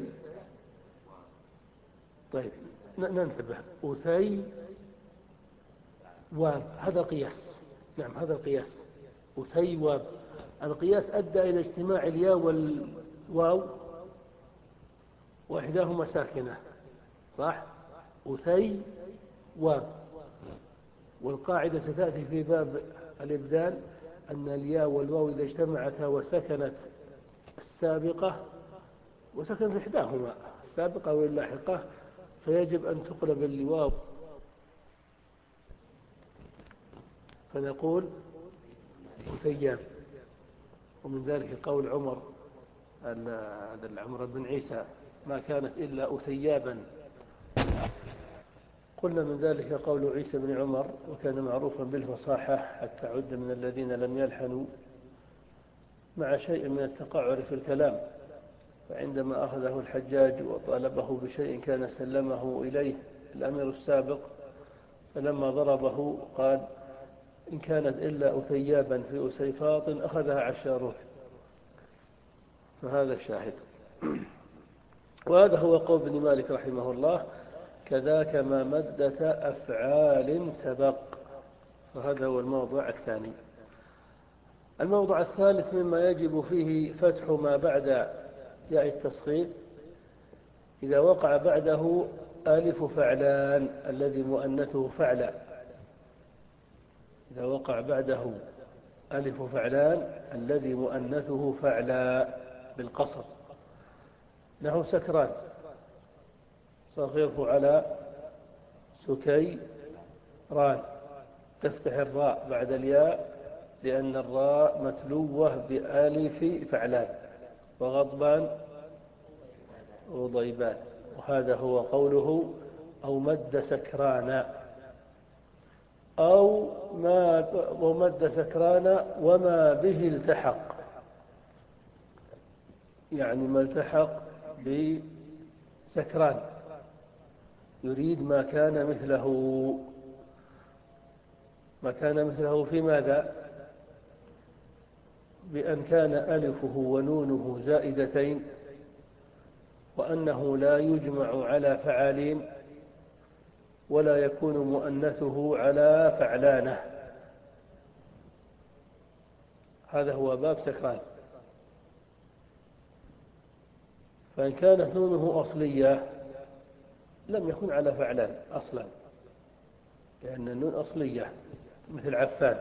طيب ننتبه. أثي واب هذا قياس. نعم هذا القياس. أثي واب. القياس أدى إلى اجتماع الياء والواو وإحداهما ساكنة، صح؟ أثي واب. والقاعدة ستأتي في باب الإبدال أن الياء والواو إذا اجتمعتا وسكنت السابقة وسكنت إحداهما السابقة واللاحقة فيجب أن تقلب الواو، فنقول أثياب. ومن ذلك قول عمر عمر بن عيسى: ما كانت إلا أثيابا. قلنا من ذلك قول عيسى بن عمر، وكان معروفا بالفصاحة حتى عد من الذين لم يلحنوا، مع شيء من التقعر في الكلام. فعندما أخذه الحجاج وطالبه بشيء كان سلمه إليه الأمير السابق، فلما ضربه قال: إن كانت إلا أثيابا في أسيفاط أخذها عشارون. فهذا الشاهد. وهذا هو قول ابن مالك رحمه الله: كذاك ما مدة أفعال سبق. وهذا هو الموضوع الثاني. الموضوع الثالث مما يجب فيه فتح ما بعد ياء التصغير إذا وقع بعده ألف فعلان الذي مؤنثه فعلا. إذا وقع بعده ألف فعلان الذي مؤنثه فعلا بالقصر. نحو سكران، صغره على سكيران، تفتح الراء بعد الياء لأن الراء متلوة بألف فعلان. وغضبان وضيبان. وهذا هو قوله: أو مد سكرانا، أو ما ومد سكرانا وما به التحق، يعني ما التحق بسكران. يريد ما كان مثله. ما كان مثله في ماذا؟ بأن كان ألفه ونونه زائدتين، وأنه لا يجمع على فعالين، ولا يكون مؤنثه على فعلانه. هذا هو باب سكران. فإن كانت نونه أصلية لم يكن على فعلان أصلا، لأن النون أصلية مثل عفان.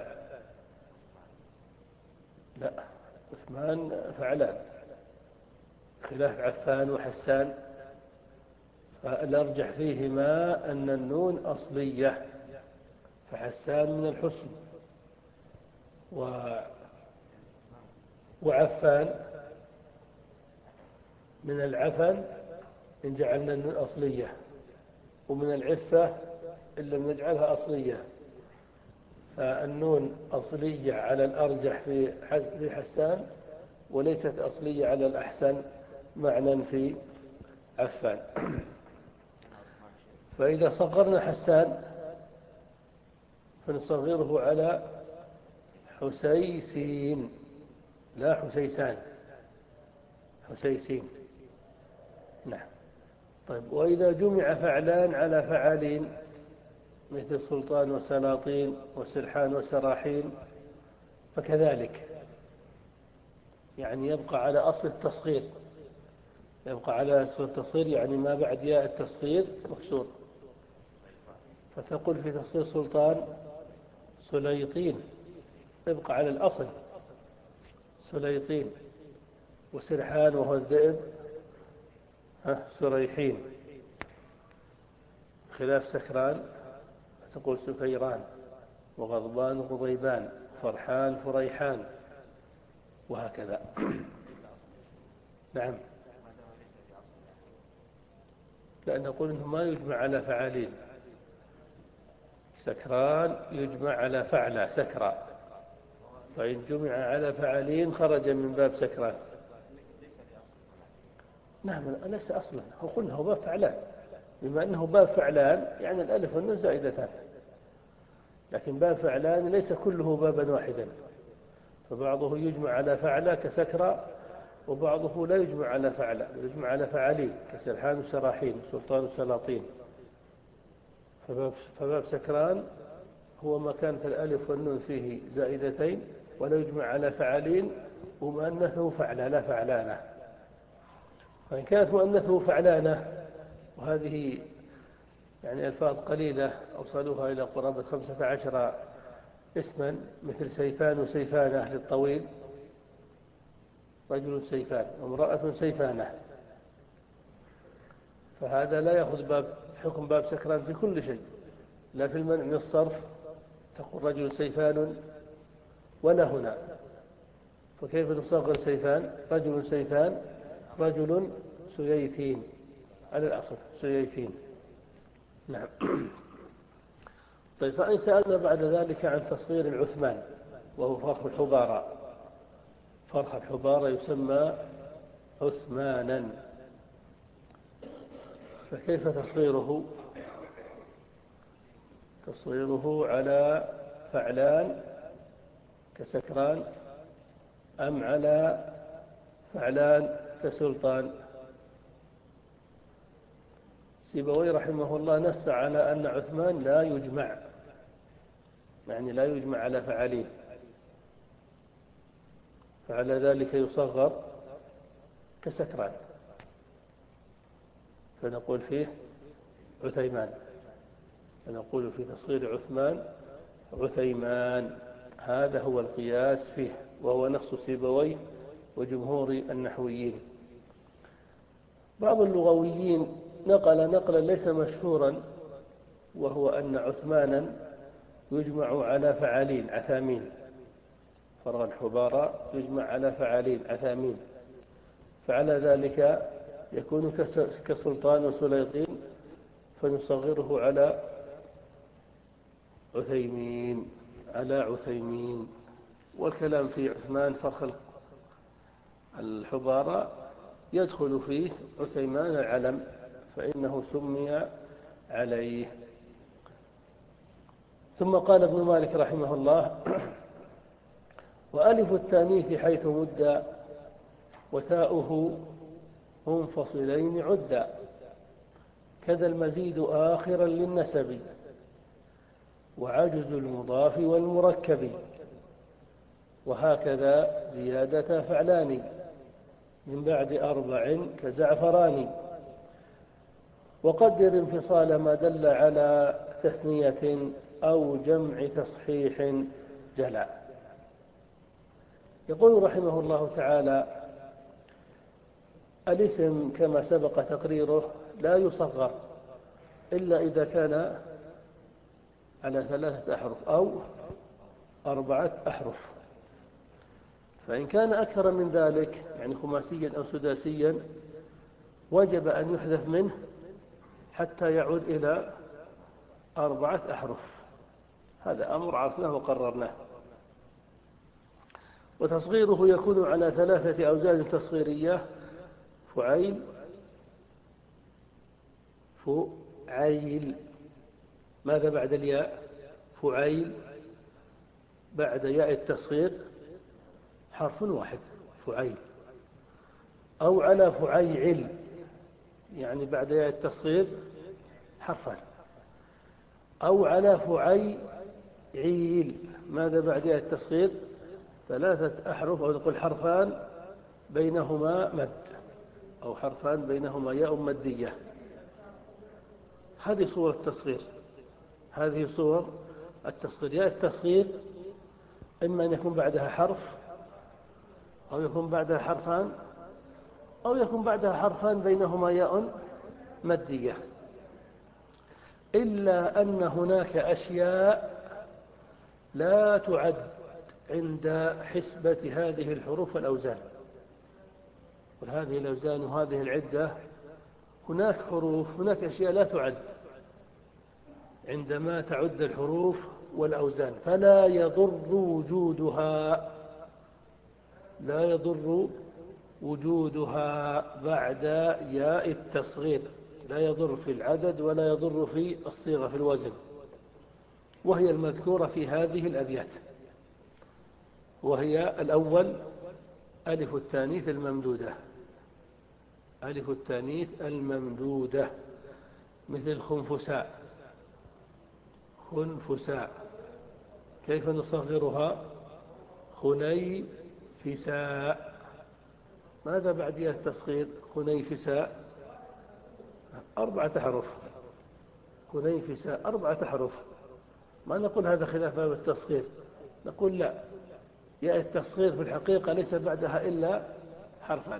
لا، عثمان فعلان خلاف عفان وحسان، فالأرجح فيهما أن النون أصلية، فحسان من الحسن و... وعفان من العفن إن جعلنا النون أصلية، ومن العفة إن لم نجعلها أصلية. فالنون أصلية على الأرجح في حسان، وليست أصلية على الأحسن معنى في عفان. فإذا صغرنا حسان فنصغره على حسيسين، لا حسيسان، حسيسين. نعم. طيب، وإذا جمع فعلان على فعالين مثل سلطان وسلاطين وسرحان وسراحين فكذلك، يعني يبقى على أصل التصغير، يبقى على أصل التصغير، يعني ما بعد ياء التصغير مكسور. فتقول في تصغير سلطان سليطين، يبقى على الأصل سليطين. وسرحان وهو الذئب سريحين، خلاف سكران تقول سكيران، وغضبان غضيبان، فرحان فريحان، وهكذا. نعم، لأن نقول إنه ما يجمع على فعالين. سكران يجمع على فعلى سكرى، فإن جمع على فعالين خرج من باب سكران. نعم، ليس أصلا، هو قلنا هو باب فعلان، بما أنه باب فعلان يعني الألف والنون زائدتان، لكن باب فعلان ليس كله بابا واحدا، فبعضه يجمع على فعلى كسكرى، وبعضه لا يجمع على فعلى، يجمع على فعالين كسرحان وسراحين وسلطان وسلاطين. فباب, فباب سكران هو ما كانت الألف والنون فيه زائدتين ولا يجمع على فعالين، ومؤنثه فعلى لا فعلانة. فإن كانت مؤنثه فعلانة، وهذه يعني ألفاظ قليلة أوصلوها إلى قرابة خمسة عشر اسما، مثل سيفان وسيفانة للطويل، رجل سيفان وامرأة سيفانة، فهذا لا يأخذ باب حكم باب سكران في كل شيء، لا في المنع من الصرف تقول رجل سيفان، ولا هنا. فكيف تصغر سيفان؟ رجل سيفان، رجل سييفين، على الأصل سييفين. نعم. طيب، فإن سألنا بعد ذلك عن تصغير العثمان وهو فرخ الحبارى، فرخ الحبارى يسمى عثمانا، فكيف تصغيره؟ تصغيره على فعلان كسكران أم على فعلان كسلطان؟ سيبوي رحمه الله نص على أن عثمان لا يجمع، يعني لا يجمع على فعالين، فعلى ذلك يصغر كسكران، فنقول فيه عثيمان، فنقول في تصغير عثمان عثيمان. هذا هو القياس فيه، وهو نص سيبويه وجمهور النحويين. بعض اللغويين نقل نقلا ليس مشهورا، وهو أن عثمانا يجمع على فعالين عثامين، فرغ الحبارى يجمع على فعالين عثامين، فعلى ذلك يكون كسلطان وسليطين، فنصغره على عثيمين، على عثيمين. والكلام في عثمان فرخ الحبارى يدخل فيه عثيمان العلم، فإنه سمي عليه. ثم قال ابن مالك رحمه الله: وألف التانيث حيث مد وتاؤه منفصلين عدا، كذا المزيد آخرا للنسب، وعجز المضاف والمركب، وهكذا زيادة فعلان من بعد أربع كزعفران. وقدر انفصال ما دل على تثنية أو جمع تصحيح جلا. يقول رحمه الله تعالى: الاسم كما سبق تقريره لا يصغر إلا إذا كان على ثلاثة أحرف أو أربعة أحرف، فإن كان أكثر من ذلك يعني خماسيا أو سداسيا وجب أن يحذف منه حتى يعود إلى أربعة أحرف. هذا أمر عرفناه وقررناه. وتصغيره يكون على ثلاثة أوزان تصغيرية: فعيل، فعيل. ماذا بعد الياء؟ فعيل. بعد ياء التصغير حرف واحد، فعيل. أو على فعيعل، يعني بعد ياء التصغير حرفان. أو على فعيعيل، ماذا بعد ياء التصغير؟ ثلاثة أحرف، أو نقول حرفان بينهما مد، أو حرفان بينهما ياء مدية. هذه صورة التصغير، هذه صور التصغير. ياء التصغير إما أن يكون بعدها حرف، أو يكون بعدها حرفان، أو يكون بعدها حرفان بينهما ياء مدية، إلا أن هناك أشياء لا تعد عند حسبة هذه الحروف والأوزان. وهذه الأوزان وهذه العدة هناك حروف، هناك أشياء لا تعد عندما تعد الحروف والأوزان، فلا يضر وجودها، لا يضر وجودها بعد ياء التصغير، لا يضر في العدد ولا يضر في الصيغة في الوزن، وهي المذكورة في هذه الأبيات. وهي الأول ألف التانيث الممدودة، ألف التانيث الممدودة، مثل خنفساء، خنفساء. كيف نصغرها؟ خنيفساء. ماذا بعد ياء التصغير؟ خنيفساء، أربعة أحرف. خنيفساء أربعة أحرف. ما نقول هذا خلاف باب التصغير، نقول لا، ياء التصغير في الحقيقة ليس بعدها إلا حرفان.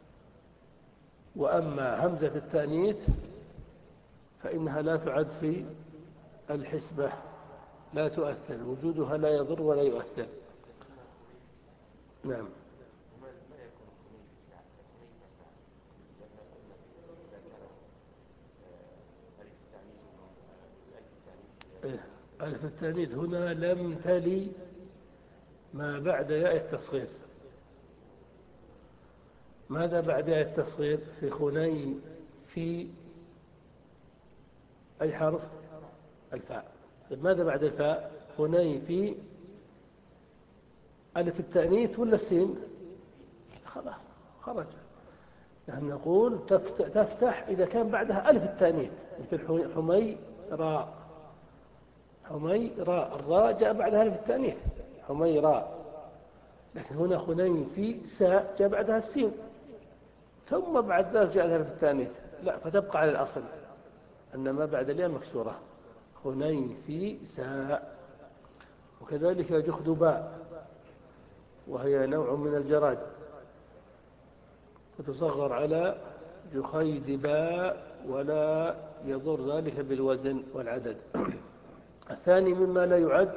وأما همزة التأنيث فإنها لا تعد في الحسبة، لا تؤثر، وجودها لا يضر ولا يؤثر. نعم. ألف التأنيث هنا لم تلي ما بعد ياء التصغير. ماذا بعد ياء التصغير؟ في خني، في أي حرف؟ الفاء. ماذا بعد الفاء؟ خني، في ألف التأنيث ولا السين؟ خلاص خرج. نحن نقول تفتح إذا كان بعدها ألف التأنيث، مثل حمي راء، حمي راء، الراء جاء بعدها ألف التأنيث، حمي راء. لكن هنا خني في ساء جاء بعدها السين، ثم بعد ذلك جاء ألف التأنيث، لا، فتبقى على الأصل أن ما بعد الياء مكسورة، خني في ساء. وكذلك جخدباء، وهي نوع من الجراد، وتصغر على جخيدباء، ولا يضر ذلك بالوزن والعدد. الثاني مما لا يعد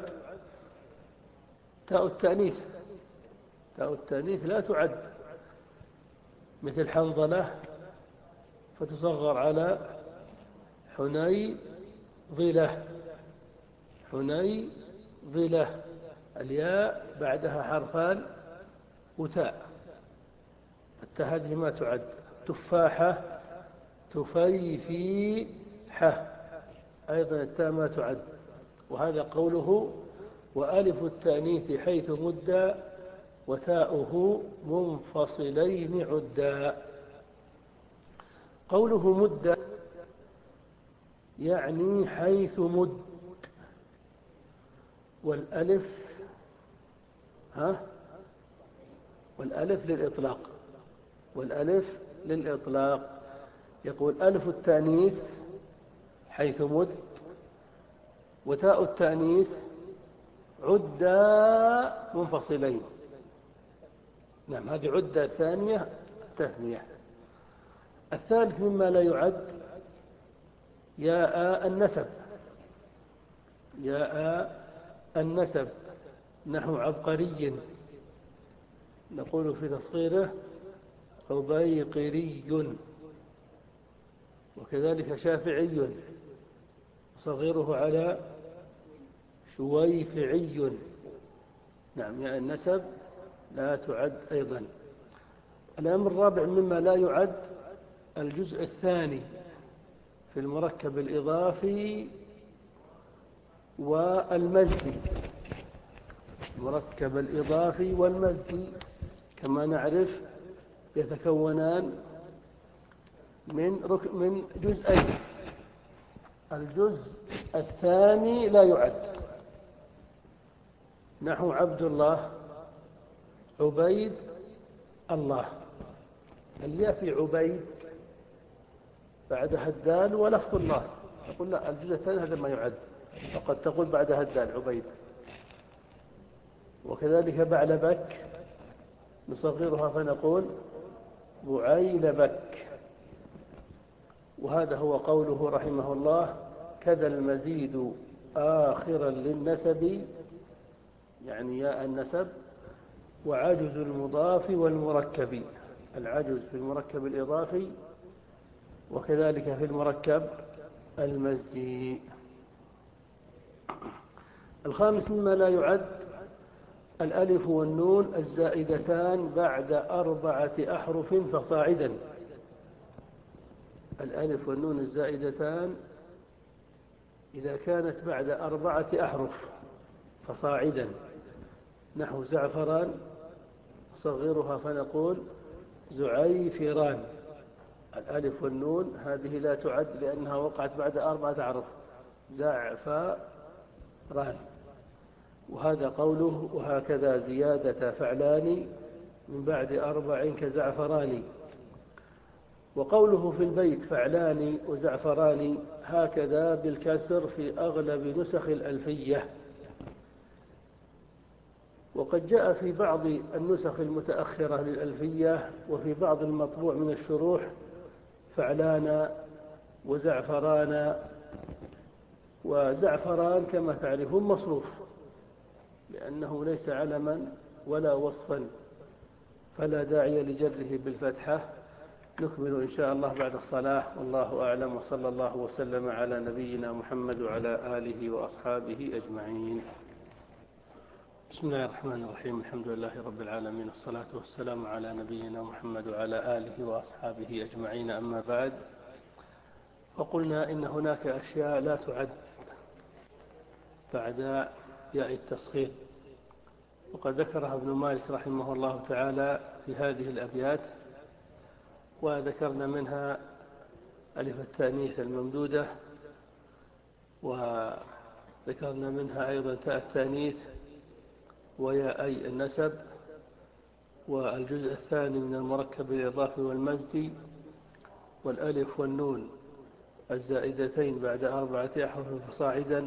تاء التأنيث، تاء التأنيث لا تعد، مثل حنظلة، فتصغر على حني ظلة، حني ظلة، الياء بعدها حرفان وتاء، التاء هذه ما تعد. تفاحة، تفيفيحة، أيضا التاء ما تعد. وهذا قوله وألف التأنيث حيث مدى وتاؤه منفصلين عدا. قوله مدى يعني حيث مد. والألف ها والألف للإطلاق والألف للإطلاق يقول ألف التأنيث حيث مد، وتاء التأنيث عدة منفصلين. نعم، هذه عدة ثانية تثنية. الثالث مما لا يعد ياء النسب، ياء النسب نحو عبقري، نقول في تصغيره عبيقري، وكذلك شافعي صغيره على شويفعي. نعم، ياء النسب لا تعد أيضا. الأمر الرابع مما لا يعد الجزء الثاني في المركب الإضافي والمزجي. المركب الإضافي والمزجي كما نعرف يتكونان من رك... من جزئين. الجزء الثاني لا يعد، نحو عبد الله، عبيد الله. الياء في عبيد بعدها الدال ولفظ الله، يقول لا، الجزء الثاني هذا ما يعد، وقد تقول بعدها الدال عبيد. وكذلك بعلبك نصغرها فنقول بعيلبك. وهذا هو قوله رحمه الله: كذا المزيد آخرا للنسب، يعني ياء النسب، وعجز المضاف والمركب. العجز في المركب الإضافي، وكذلك في المركب المزجي. الخامس مما لا يعد الألف والنون الزائدتان بعد أربعة أحرف فصاعدا. الألف والنون الزائدتان إذا كانت بعد أربعة أحرف فصاعدا، نحو زعفران صغرها فنقول زعيفران. الألف والنون هذه لا تعد لأنها وقعت بعد أربعة أحرف، زعفران. وهذا قوله: وهكذا زيادة فعلان من بعد أربع كزعفران. وقوله في البيت فعلان وزعفران هكذا بالكسر في أغلب نسخ الألفية. وقد جاء في بعض النسخ المتأخرة للألفية وفي بعض المطبوع من الشروح فعلان وزعفران. وزعفران كما تعرفون مصروف لأنه ليس علما ولا وصفا، فلا داعي لجره بالفتحة. نكمل إن شاء الله بعد الصلاة، والله أعلم، وصلى الله وسلم على نبينا محمد وعلى آله وأصحابه أجمعين. بسم الله الرحمن الرحيم، الحمد لله رب العالمين، والصلاة والسلام على نبينا محمد وعلى آله وأصحابه أجمعين. أما بعد، فقلنا إن هناك أشياء لا تعد بعد ياء التصغير، وقد ذكرها ابن مالك رحمه الله تعالى في هذه الأبيات، وذكرنا منها ألف التأنيث الممدودة، وذكرنا منها أيضا تاء التأنيث وياءي النسب، والجزء الثاني من المركب الإضافي والمزجي، والألف والنون الزائدتين بعد أربعة أحرف فصاعدا.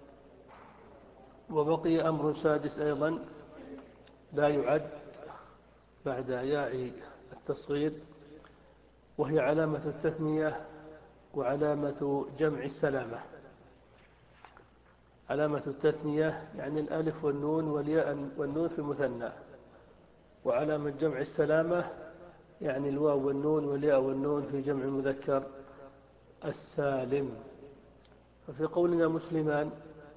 وبقي أمر سادس أيضا لا يعد بعد ياء التصغير، وهي علامة التثنية وعلامة جمع السلامة. علامة التثنية يعني الألف والنون والياء والنون في مثنى، وعلامة جمع السلامة يعني الواو والنون والياء والنون في جمع المذكر السالم. ففي قولنا مسلمان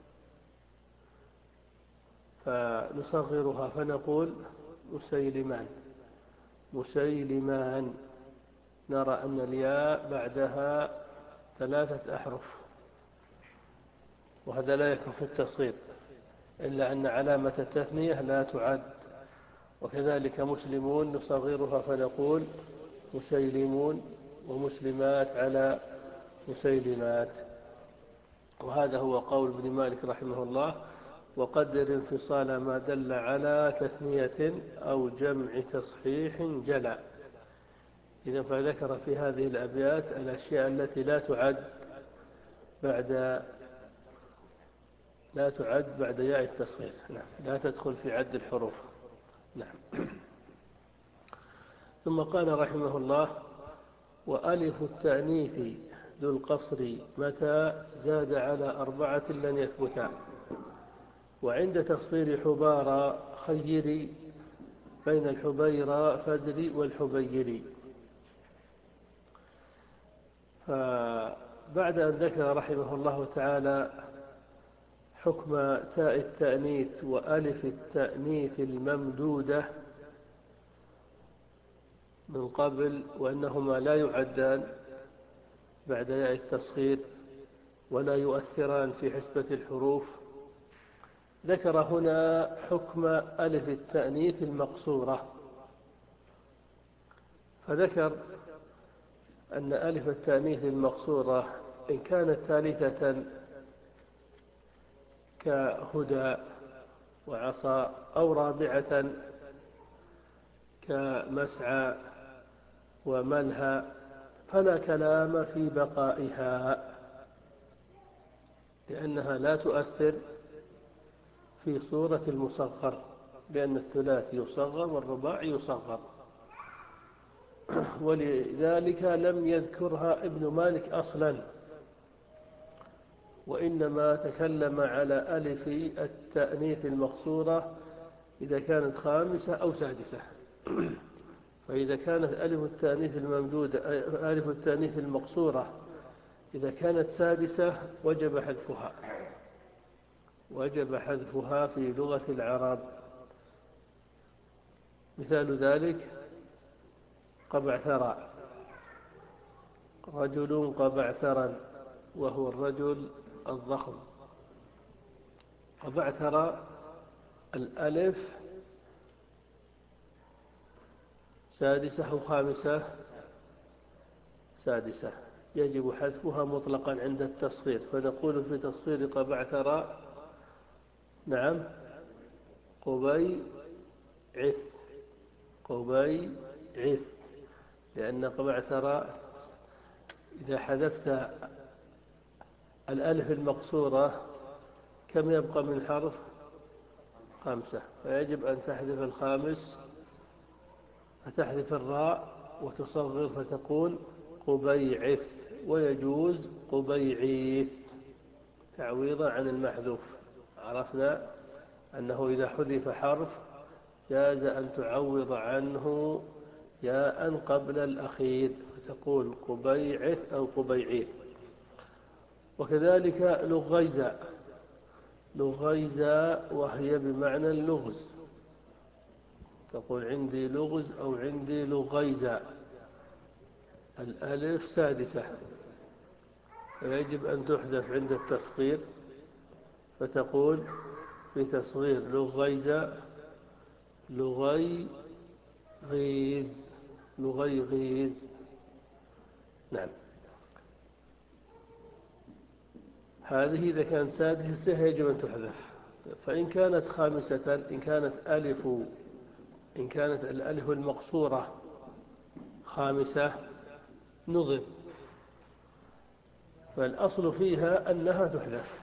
فنصغرها فنقول مسيلمان، مسيلمان. نرى أن الياء بعدها ثلاثة أحرف، وهذا لا يكون في التصغير، إلا أن علامة التثنية لا تعد. وكذلك مسلمون نصغرها فنقول مسيلمون، ومسلمات على مسيلمات. وهذا هو قول ابن مالك رحمه الله: وقدر انفصال ما دل على تثنية أو جمع تصحيح جلى. إذا فذكر في هذه الأبيات الأشياء التي لا تعد بعد لا تعد بعد ياء التصغير، نعم، لا تدخل في عد الحروف. نعم. ثم قال رحمه الله: وألف التأنيث ذو القصر متى زاد على أربعة لن يثبتا، وعند تصغير حبارى خيري بين الحبيرى فدري والحبيري. فبعد أن ذكر رحمه الله تعالى حكم تاء التأنيث وألف التأنيث الممدودة من قبل، وأنهما لا يعدان بعد ياء التصغير ولا يؤثران في حسبة الحروف، ذكر هنا حكم ألف التأنيث المقصورة. فذكر أن ألف التأنيث المقصورة إن كانت ثالثة كهدى وعصى، أو رابعة كمسعى وملهى، فلا كلام في بقائها، لأنها لا تؤثر في صورة المصغر، لأن الثلاثي يصغر والرباعي يصغر. ولذلك لم يذكرها ابن مالك أصلا، وإنما تكلم على ألف التأنيث المقصورة إذا كانت خامسة أو سادسة. فإذا كانت ألف التأنيث الممدودة ألف التأنيث المقصورة إذا كانت سادسة وجب حذفها، وجب حذفها في لغة العرب. مثال ذلك: قبعثرا، رجل قبعثرا، وهو الرجل الضخم. قبعثرا الألف سادسة أو خامسة؟ سادسة، يجب حذفها مطلقا عند التصغير، فنقول في تصغير قبعثرا: نعم، قبيعث، قبيعث، لأن قبعثرا إذا حذفت الألف المقصورة كم يبقى من حرف؟ خمسة، فيجب أن تحذف الخامس، فتحذف الراء وتصغر فتقول قبيعث، ويجوز قبيعيث تعويضا عن المحذوف. عرفنا أنه إذا حذف حرف جاز أن تعوض عنه ياء قبل الأخير فتقول قبيعث أو قبيعيث. وكذلك لغيزة، لغيزة وهي بمعنى اللغز، تقول عندي لغز أو عندي لغيزة، الألف سادسة، فيجب أن تحذف عند التصغير، فتقول في تصغير لغيزة لغيغيز، لغيغيز. نعم، هذه إذا كانت سادسة يجب أن تحذف. فإن كانت خامسة، إن كانت ألف إن كانت الألف المقصورة خامسة نظم، فالأصل فيها أنها تحذف.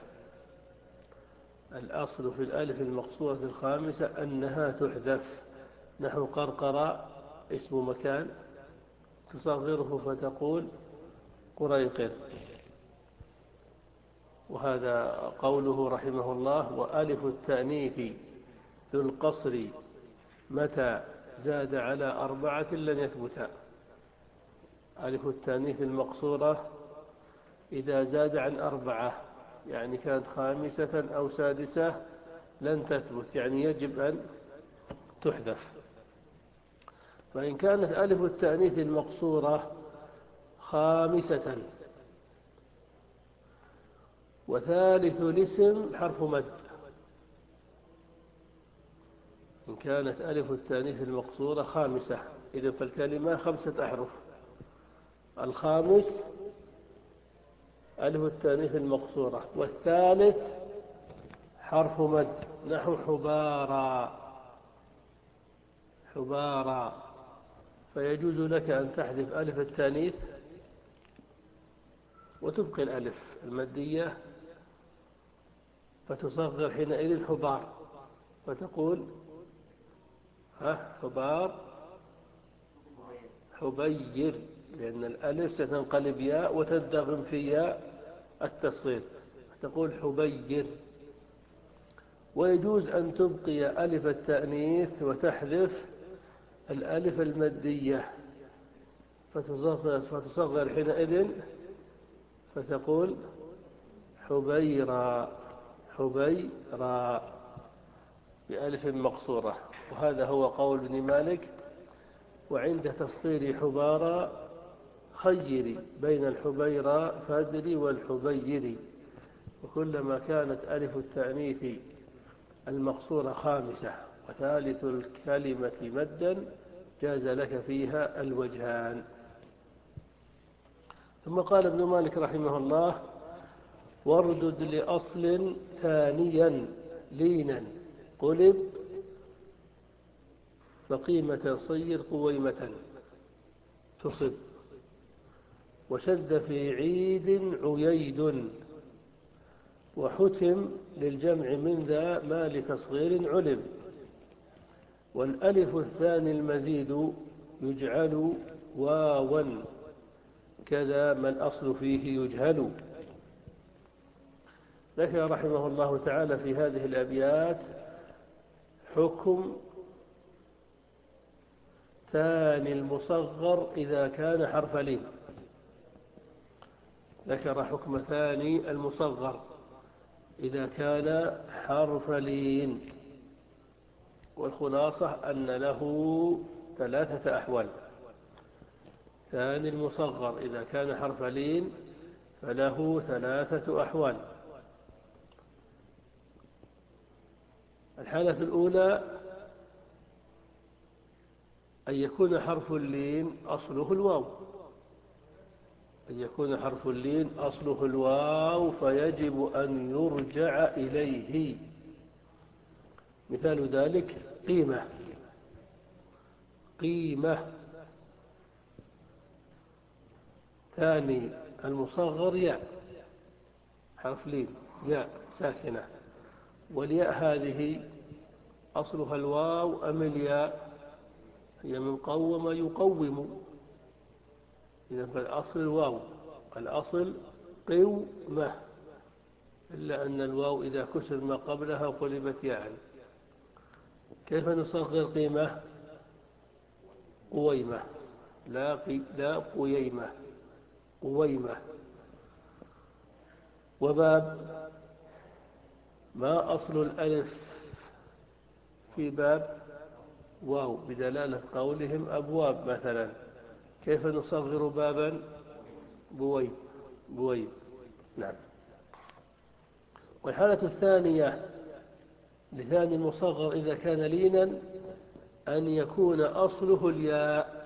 الأصل في الألف المقصورة الخامسة أنها تحذف، نحو قرقر اسم مكان، تصغره فتقول قريقر. وهذا قوله رحمه الله: وألف التأنيث ذو القصر متى زاد على أربعة لن يثبتا. ألف التأنيث المقصورة إذا زاد عن أربعة، يعني كانت خامسة أو سادسة، لن تثبت، يعني يجب أن تحذف. فإن كانت ألف التأنيث المقصورة خامسة وثالث الاسم حرف مد، إن كانت ألف التأنيث المقصورة خامسة، إذن فالكلمة خمسة أحرف، الخامس ألف التانيث المقصورة. والثالث حرف مد نحو حبارا، حبارا، فيجوز لك أن تحذف ألف التانيث وتبقي الألف المادية فتصغر حينئذ حبار، فتقول ها حبار حبير، لأن الألف ستنقلب ياء وتدغم في ياء التصغير، تقول حبير. ويجوز أن تبقي ألف التأنيث وتحذف الألف المادية فتصغر, فتصغر حينئذ فتقول حبيرا، حبيرا بألف مقصورة. وهذا هو قول ابن مالك. وعند تصغير حبارا خيري بين الحبيرا فادري والحبيري، وكلما كانت ألف التأنيث المقصورة خامسة وثالث الكلمة مدا جاز لك فيها الوجهان. ثم قال ابن مالك رحمه الله: واردد لأصل ثانيا لينا قلب فقيمة صير قويمة تصب، وشد في عيد عييد، وحتم للجمع من ذا ما لتصغير علم. والألف الثاني المزيد يجعل واوا كذا ما الأصل فيه يجهل. ذكر رحمه الله تعالى في هذه الأبيات حكم ثاني المصغر إذا كان حرف لين. ذكر حكم ثاني المصغر إذا كان حرف لين، والخلاصة أن له ثلاثة أحوال. ثاني المصغر إذا كان حرف لين فله ثلاثة أحوال. الحالة الأولى أن يكون حرف اللين أصله الواو، أن يكون حرف اللين أصله الواو فيجب أن يرجع إليه. مثال ذلك قيمة، قيمة. ثاني المصغر ياء، حرف لين ياء ساكنة، والياء هذه أصلها الواو أم الياء؟ هي من قوم يقوم، إذا فالأصل الواو، الأصل قومة، إلا أن الواو إذا كسر ما قبلها قلبت ياء. كيف نصغر قيمة؟ قويمة، لا قي... لا قييمة، قويمة. وباب، ما أصل الألف في باب؟ واو، بدلالة قولهم أبواب مثلا. كيف نصغر بابا؟ بويب، بويب. نعم. والحالة الثانية لثاني المصغر إذا كان لينا أن يكون أصله الياء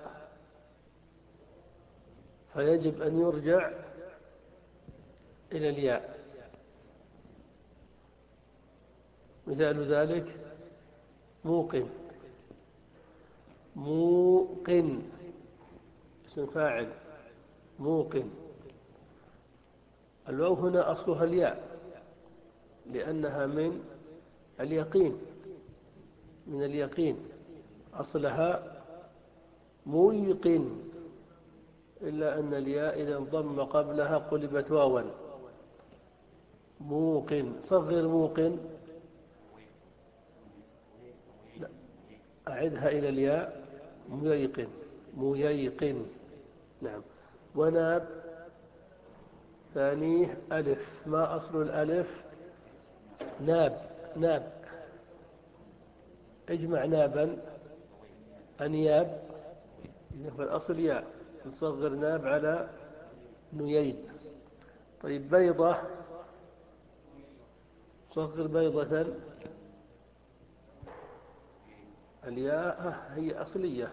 فيجب أن يرجع إلى الياء. مثال ذلك موقن، موقن اسم فاعل، موقن. الواو هنا أصلها الياء لأنها من اليقين، من اليقين، أصلها موقن، إلا أن الياء إذا انضم قبلها قلبت واوا. موقن، صغر موقن، لا، أعدها إلى الياء، ميقن، ميقن. نعم. وناب ثانيه ألف، ما أصل الألف؟ ناب، ناب، اجمع نابا أنياب، إذا فالأصل ياء، نصغر ناب على نييب. طيب بيضة، صغر بيضة، الياء هي أصلية،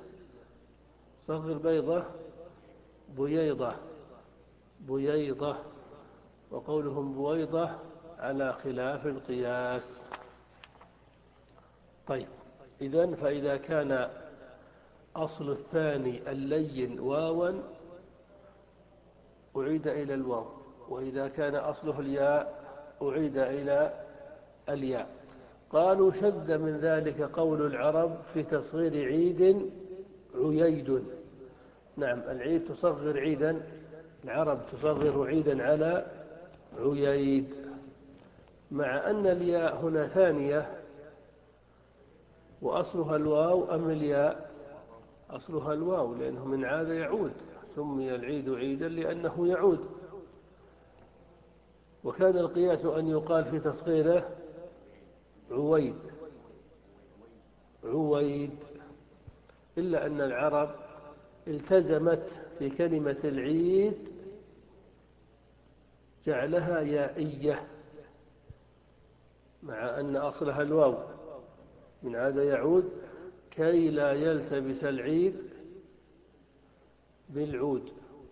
صغر بيضة، بييضة، بييضة. وقولهم بويضة على خلاف القياس. طيب، إذن فإذا كان أصل الثاني اللين واوا أعيد إلى الواو، وإذا كان أصله الياء أعيد إلى الياء. قالوا شذ من ذلك قول العرب في تصغير عيد عييد. نعم، العيد تصغر عيدا، العرب تصغر عيدا على عييد، مع أن الياء هنا ثانية وأصلها الواو. أم الياء أصلها الواو، لأنه من عاد يعود، سمي العيد عيدا لأنه يعود. وكان القياس أن يقال في تصغيره عويد عويد، إلا أن العرب التزمت في كلمة العيد جعلها يائية، مع أن أصلها الواو من عاد يعود، كي لا يلتبس العيد بالعود،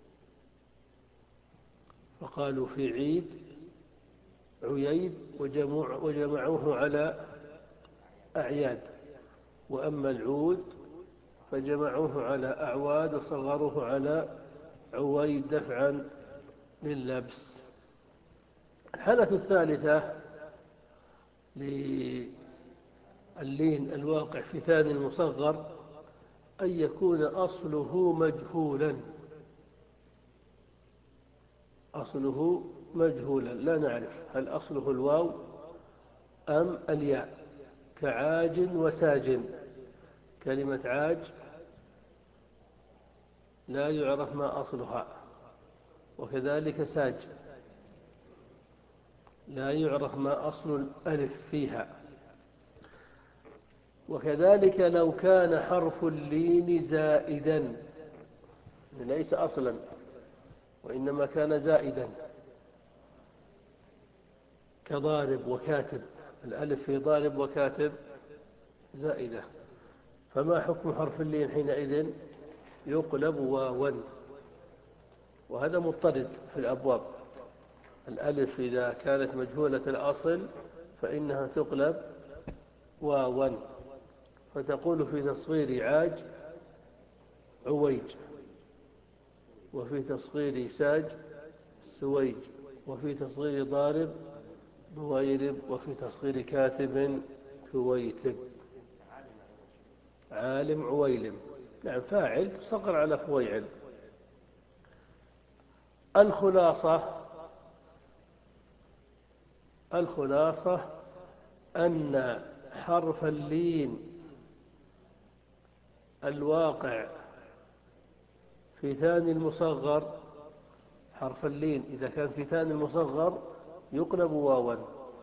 فقالوا في عيد عييد وجمع وجمعوه على أعياد، وأما العود فجمعوه على أعواد وصغروه على عويد دفعا لللبس. الحالة الثالثة للين الواقع في ثاني المصغر أن يكون أصله مجهولا، أصله مجهولا لا نعرف هل أصله الواو أم الياء، كعاج وساج. كلمة عاج لا يعرف ما أصلها، وكذلك ساج لا يعرف ما أصل الألف فيها. وكذلك لو كان حرف اللين زائدا، ليس أصلا وإنما كان زائدا، كضارب وكاتب، الألف في ضارب وكاتب زائدة، فما حكم حرف اللين حينئذ؟ يقلب واوا، وهذا مضطرد في الأبواب. الألف إذا كانت مجهولة الأصل فإنها تقلب واوا، فتقول في تصغير عاج عويج، وفي تصغير ساج سويج، وفي تصغير ضارب ضويرب، وفي تصغير كاتب كويتب. عالم عويلم، نعم، فاعل صقر على فويعل. الخلاصة الخلاصة أن حرف اللين الواقع في ثاني المصغر، حرف اللين إذا كان في ثاني المصغر يقلب واوا،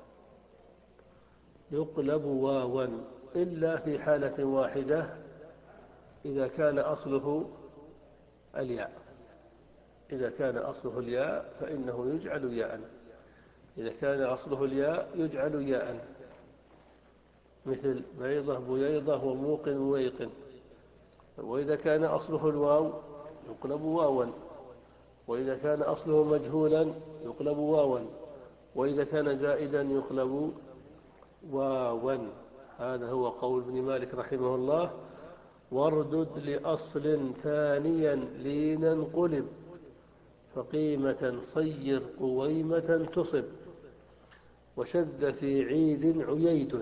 يقلب واوا إلا في حالة واحدة، إذا كان أصله الياء. إذا كان أصله الياء فإنه يجعل ياء، إذا كان أصله الياء يجعل ياء، مثل بيضة بييضة وموقن ويقن. وإذا كان أصله الواو يقلب واوا، وإذا كان أصله مجهولا يقلب واوا، وإذا كان زائدا يقلب واوا. هذا هو قول ابن مالك رحمه الله: واردد لأصل ثانيا لينا قلب، فقيمة صير قويمة تصب، وشذ في عيد عييد،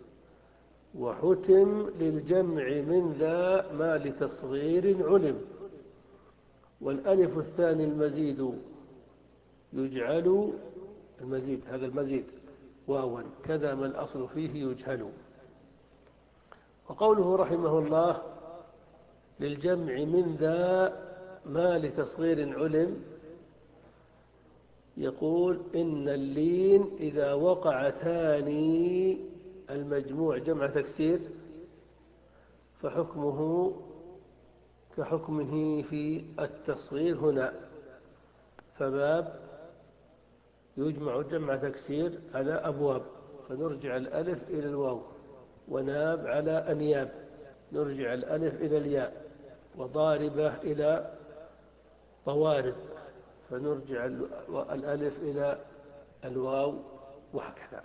وحتم للجمع من ذا ما لتصغير علم، والألف الثاني المزيد يجعل، المزيد هذا المزيد واوا، كذا ما الأصل فيه يجهل. وقوله رحمه الله للجمع من ذا ما لتصغير علم، يقول إن اللين إذا وقع ثاني المجموع جمع تكسير فحكمه كحكمه في التصغير هنا، فباب يجمع جمع تكسير على أبواب، فنرجع الألف إلى الواو، وناب على أنياب نرجع الألف إلى الياء، وضاربة إلى طوارب فنرجع الألف إلى الواو وهكذا.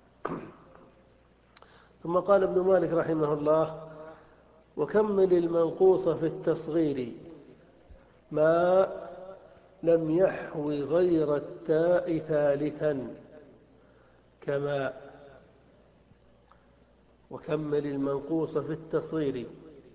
ثم قال ابن مالك رحمه الله: وكمل المنقوص في التصغير ما لم يحوي غير التاء ثالثا كما. وكمل المنقوص في التصغير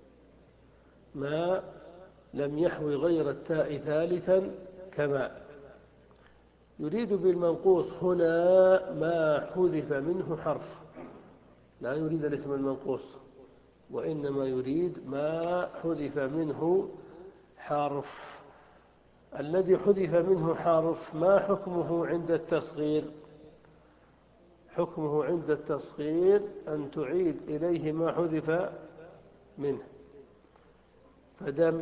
ما لم يحوي غير التاء ثالثا كما. يريد بالمنقوص هنا ما حذف منه حرف، لا يريد الاسم المنقوص، وإنما يريد ما حذف منه حرف. الذي حذف منه حرف ما حكمه عند التصغير؟ حكمه عند التصغير أن تعيد إليه ما حذف منه. فدم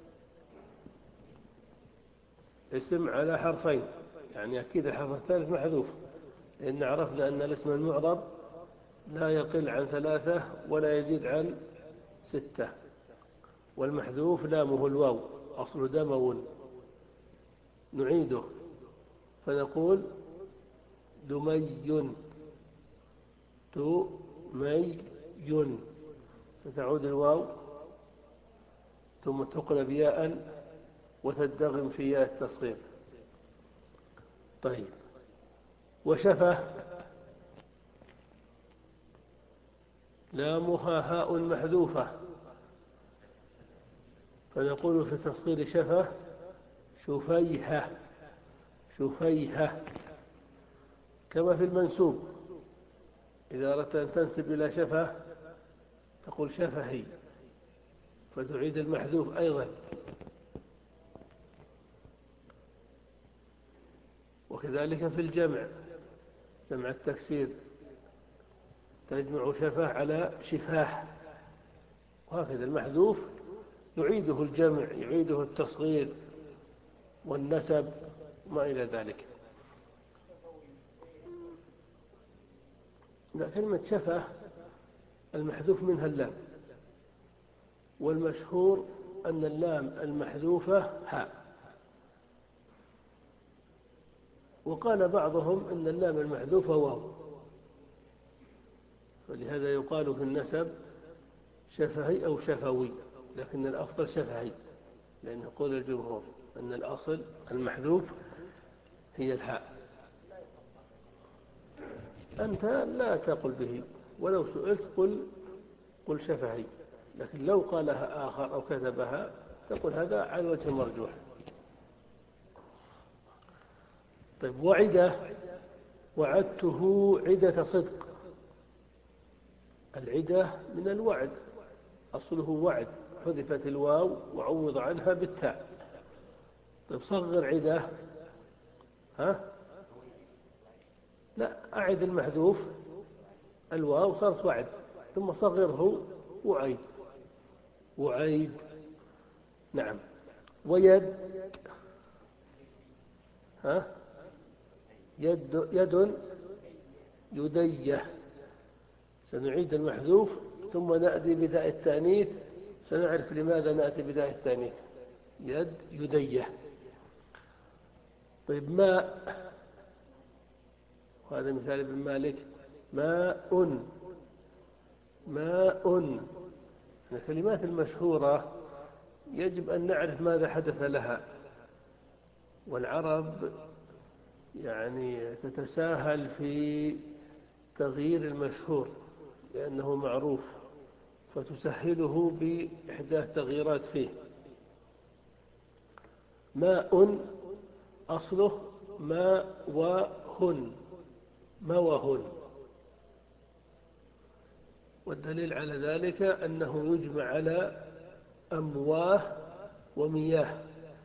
اسم على حرفين، يعني أكيد الحرف الثالث محذوف، لأن عرفنا أن الاسم المعرب لا يقل عن ثلاثة ولا يزيد عن ستة، والمحذوف لامه الواو أصل دمو. نعيده فنقول دمي دمي، ستعود الواو ثم تقلب ياء وتدغم في ياء التصغير. طيب، وشفه لامها هاء محذوفة، فنقول في تصغير شفه شفيهة شفيهة. كما في المنسوب، إذا أردت أن تنسب إلى شفه تقول شفهي، فتعيد المحذوف أيضا. وكذلك في الجمع، جمع التكسير، تجمع شفه على شفاه، وهكذا المحذوف يعيده الجمع، يعيده التصغير والنسب وما إلى ذلك. لا، كلمة شفه المحذوف منها اللام، والمشهور أن اللام المحذوفة هاء، وقال بعضهم أن اللام المحذوفة واو، فلهذا يقال في النسب شفهي أو شفوي، لكن الأفضل شفهي، لأنه قول الجمهور أن الأصل المحذوف هي الهاء. أنت لا تقل به، ولو سئلت قل قل شفهي، لكن لو قالها آخر أو كتبها تقول هذا على وجه مرجوح. طيب، وعدة، وعدته عدة صدق. العدة من الوعد، أصله وعد، حذفت الواو وعوض عنها بالتاء. طيب، صغر عدة، ها؟ لا، أعد المحذوف الواو صارت وعد، ثم صغره وعيد وعيد. نعم. ويد، ها؟ يد يد يديه، سنعيد المحذوف ثم نأتي بداء التأنيث، سنعرف لماذا نأتي بداء التأنيث. يد يديه. طيب، ماء، وهذا مثال ابن مالك: ماء ماء. الكلمات المشهورة يجب أن نعرف ماذا حدث لها، والعرب يعني تتساهل في تغيير المشهور لأنه معروف، فتسهله بإحداث تغييرات فيه. ماء أصله ماء وهن، موهن، والدليل على ذلك أنه يجمع على أمواه ومياه.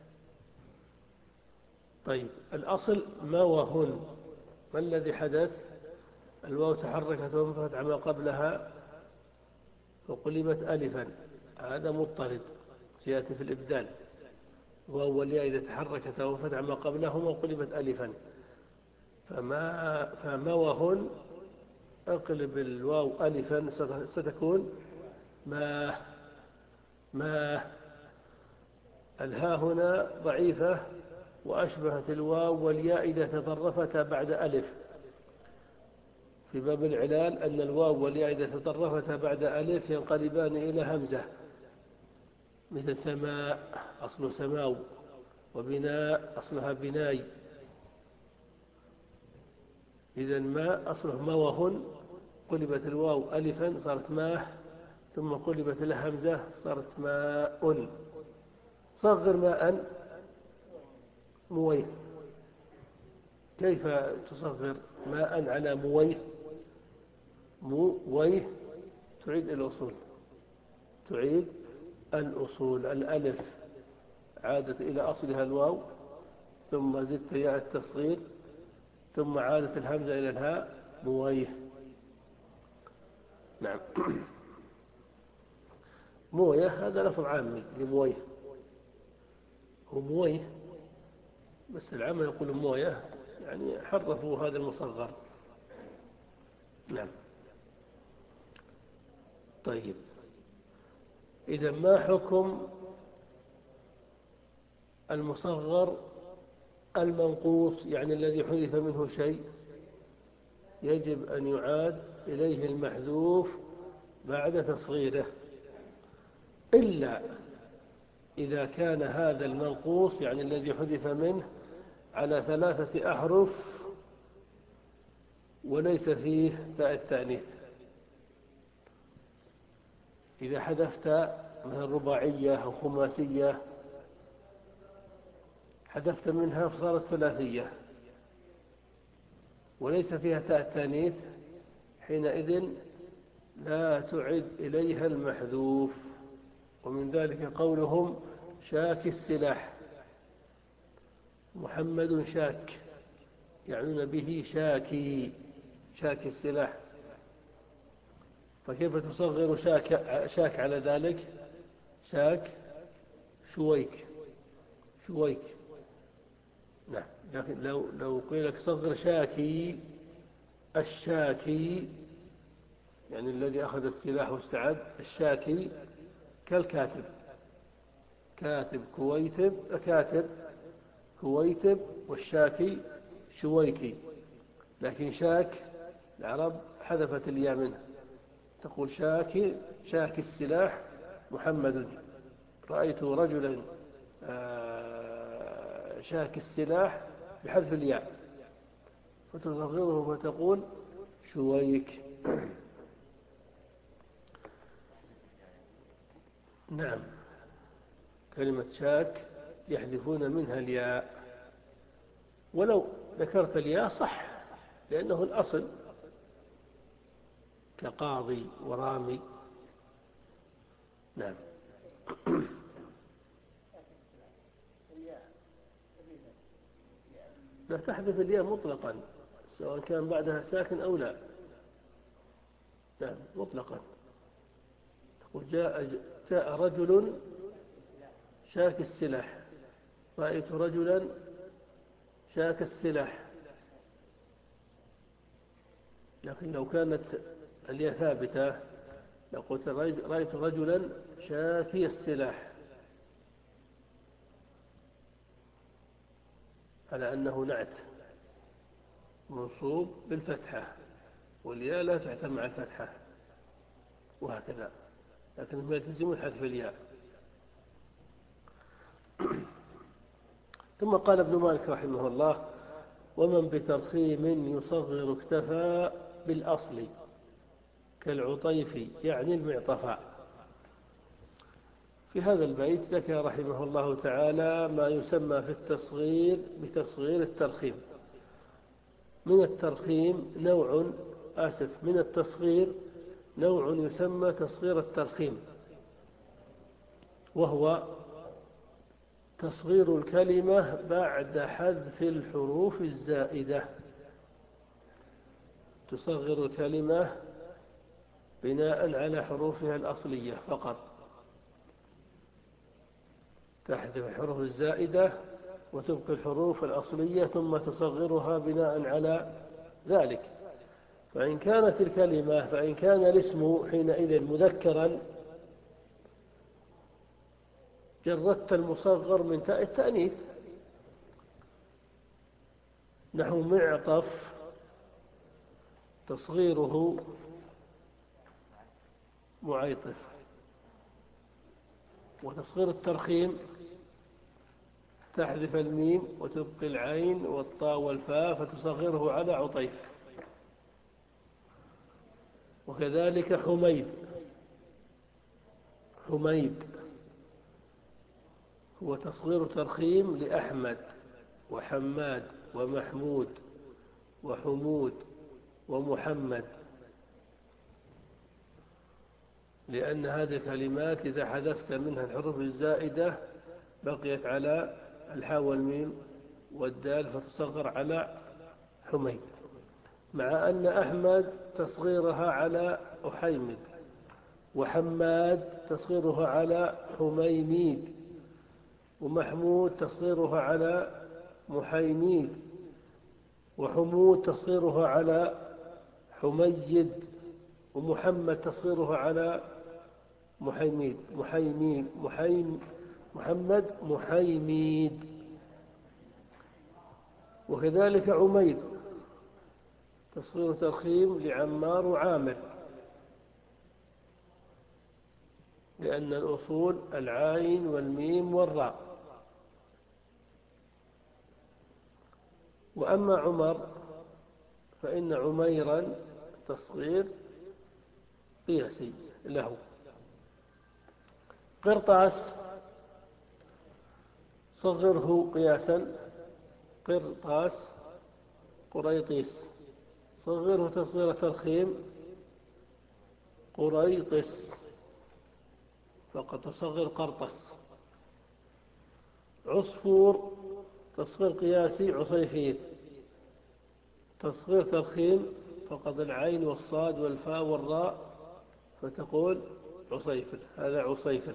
طيب، الأصل موهن، ما الذي حدث؟ الواو تحركت وانفتحت ما قبلها وقلبت ألفا، هذا مضطرد يأتي في الإبدال. واو والياء إذا تحركت وانفتح ما قبلهما وقلبت ألفا، فما فموهن أقلب الواو ألفا ستكون ما ما. الها هنا ضعيفة وأشبهت الواو والياء إذا تطرفتا بعد ألف. في باب العلال أن الواو والياء إذا تطرفتا بعد ألف ينقلبان إلى همزة، مثل سماء أصل سماو، وبناء أصلها بناي. إذا ما أصله موه، قلبت الواو ألفا صارت ماه، ثم قلبت لها همزة صارت ماء. صغر ماء مويه. كيف تصغر ماء على مويه؟ مويه تعيد الأصول، تعيد الأصول. الألف عادت إلى أصلها الواو، ثم زدت ياء التصغير، ثم عادت الهمزة إلى الهاء، مويه. نعم. مويه هذا لفظ عامي لمويه، هو مويه، بس العامة يقول مويه، يعني حرفوا هذا المصغر. نعم. طيب، إذا ما حكم المصغر المنقوص، يعني الذي حذف منه شيء؟ يجب أن يعاد إليه المحذوف بعد تصغيره، إلا إذا كان هذا المنقوص يعني الذي حذف منه على ثلاثة أحرف وليس فيه تاء التأنيث. إذا حذفت مثل رباعية أو خماسية، حذفت منها فصارت ثلاثية وليس فيها تاء التأنيث، حينئذ لا تعد إليها المحذوف. ومن ذلك قولهم شاك السلاح، محمد شاك، يعنون به شاكي، شاك السلاح. فكيف تصغر شاك, شاك على ذلك؟ شاك شويك، شويك. نعم. لكن لو لو قيل لك صغر شاكي، الشاكي يعني الذي أخذ السلاح واستعد، الشاكي كالكاتب، كاتب كويتب، كاتب كويتب، والشاكي شويكي. لكن شاك العرب حذفت الياء منه، تقول شاكي، شاكي السلاح محمد. رأيت رجلا شاكي السلاح بحذف الياء، فتصغره فتقول شويك. نعم. كلمة شاك يحذفون منها الياء، ولو ذكرت الياء صح، لأنه الأصل، كقاضي ورامي. نعم. لا تحذف الياء مطلقا، سواء كان بعدها ساكن أو لا. نعم، مطلقا. تقول جاء, جاء رجل شاك السلاح، رأيت رجلا شاك السلاح. لكن لو كانت الياء ثابتة لقلت رأيت رجلا شاكي السلاح، على أنه نعت منصوب بالفتحة، والياء لا تعتم مع الفتحة، وهكذا. لكن ما يلتزم حذف الياء. ثم قال ابن مالك رحمه الله: ومن بترخيم يصغر اكتفى بالأصل كالعطيف يعني المعطفاء. في هذا البيت ذكر رحمه الله تعالى ما يسمى في التصغير بتصغير الترخيم. من الترخيم نوع آسف من التصغير نوع يسمى تصغير الترخيم، وهو تصغير الكلمة بعد حذف الحروف الزائدة. تصغر الكلمة بناء على حروفها الأصلية فقط، تحذف الحروف الزائدة وتبقي الحروف الأصلية، ثم تصغرها بناء على ذلك. فإن كانت الكلمة فإن كان الاسم حينئذ مذكرا جردت المصغر من تاء التأنيث، نحو معطف تصغيره معيطف، وتصغير الترخيم تحذف الميم وتبقي العين والطاء والفاء فتصغره على عطيف. وكذلك حميد، حميد هو تصغير ترخيم لأحمد وحماد ومحمود وحمود ومحمد، لأن هذه الكلمات إذا حذفت منها الحروف الزائدة بقيت على الحاء والميم والدال فتصغر على حميد، مع أن أحمد تصغيرها على أحيمد، وحماد تصغيرها على حميميد، ومحمود تصغيرها على محيميد، وحمود تصغيرها على حميد، ومحمد تصغيرها على محيميد محيميد محيم محمد محيميد. وكذلك عميد تصغير ترخيم لعمار وعامر، لأن الأصول العين والميم والراء. وأما عمر فإن عميرا تصغير قياسي له. قرطاس صغره قياسا قرطاس، قريطيس صغره تصغير ترخيم قريطس، فقط تصغر قرطس. عصفور تصغير قياسي عصيفير، تصغير ترخيم فقد العين والصاد والفاء والراء فتقول عصيفر، هذا عصيفر.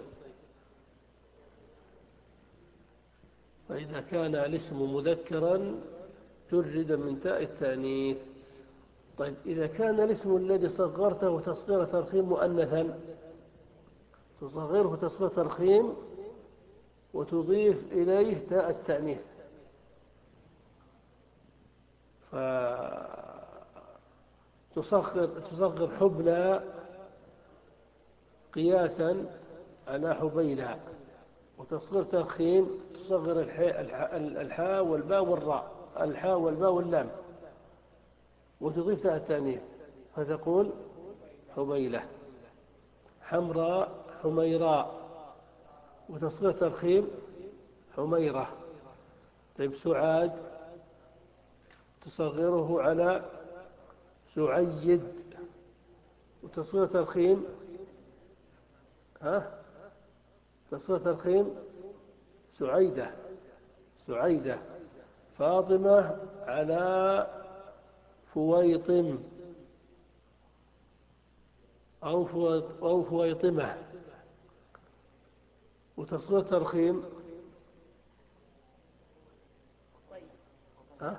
فإذا كان الاسم مذكرا جرد من تاء التأنيث. طيب إذا كان الاسم الذي صغرته تصغير ترخيم مؤنثا تصغره تصغير ترخيم وتضيف إليه تاء التأنيث، فتصغر تصغر حبلى قياسا على حبيلى، وتصغير ترخيم تصغر الحاء والباء والراء، الحاء والباء واللام، وتضيف تاء التأنيث فتقول حبيلة. حمراء حميراء، وتصغير ترخيم حميرة. طيب سعاد تصغره على سعيد، وتصغير ترخيم ها تصغير ترخيم سعيدة سعيدة. فاطمة على فويطم أو أو فويطمة، وتصغير ترخيم ها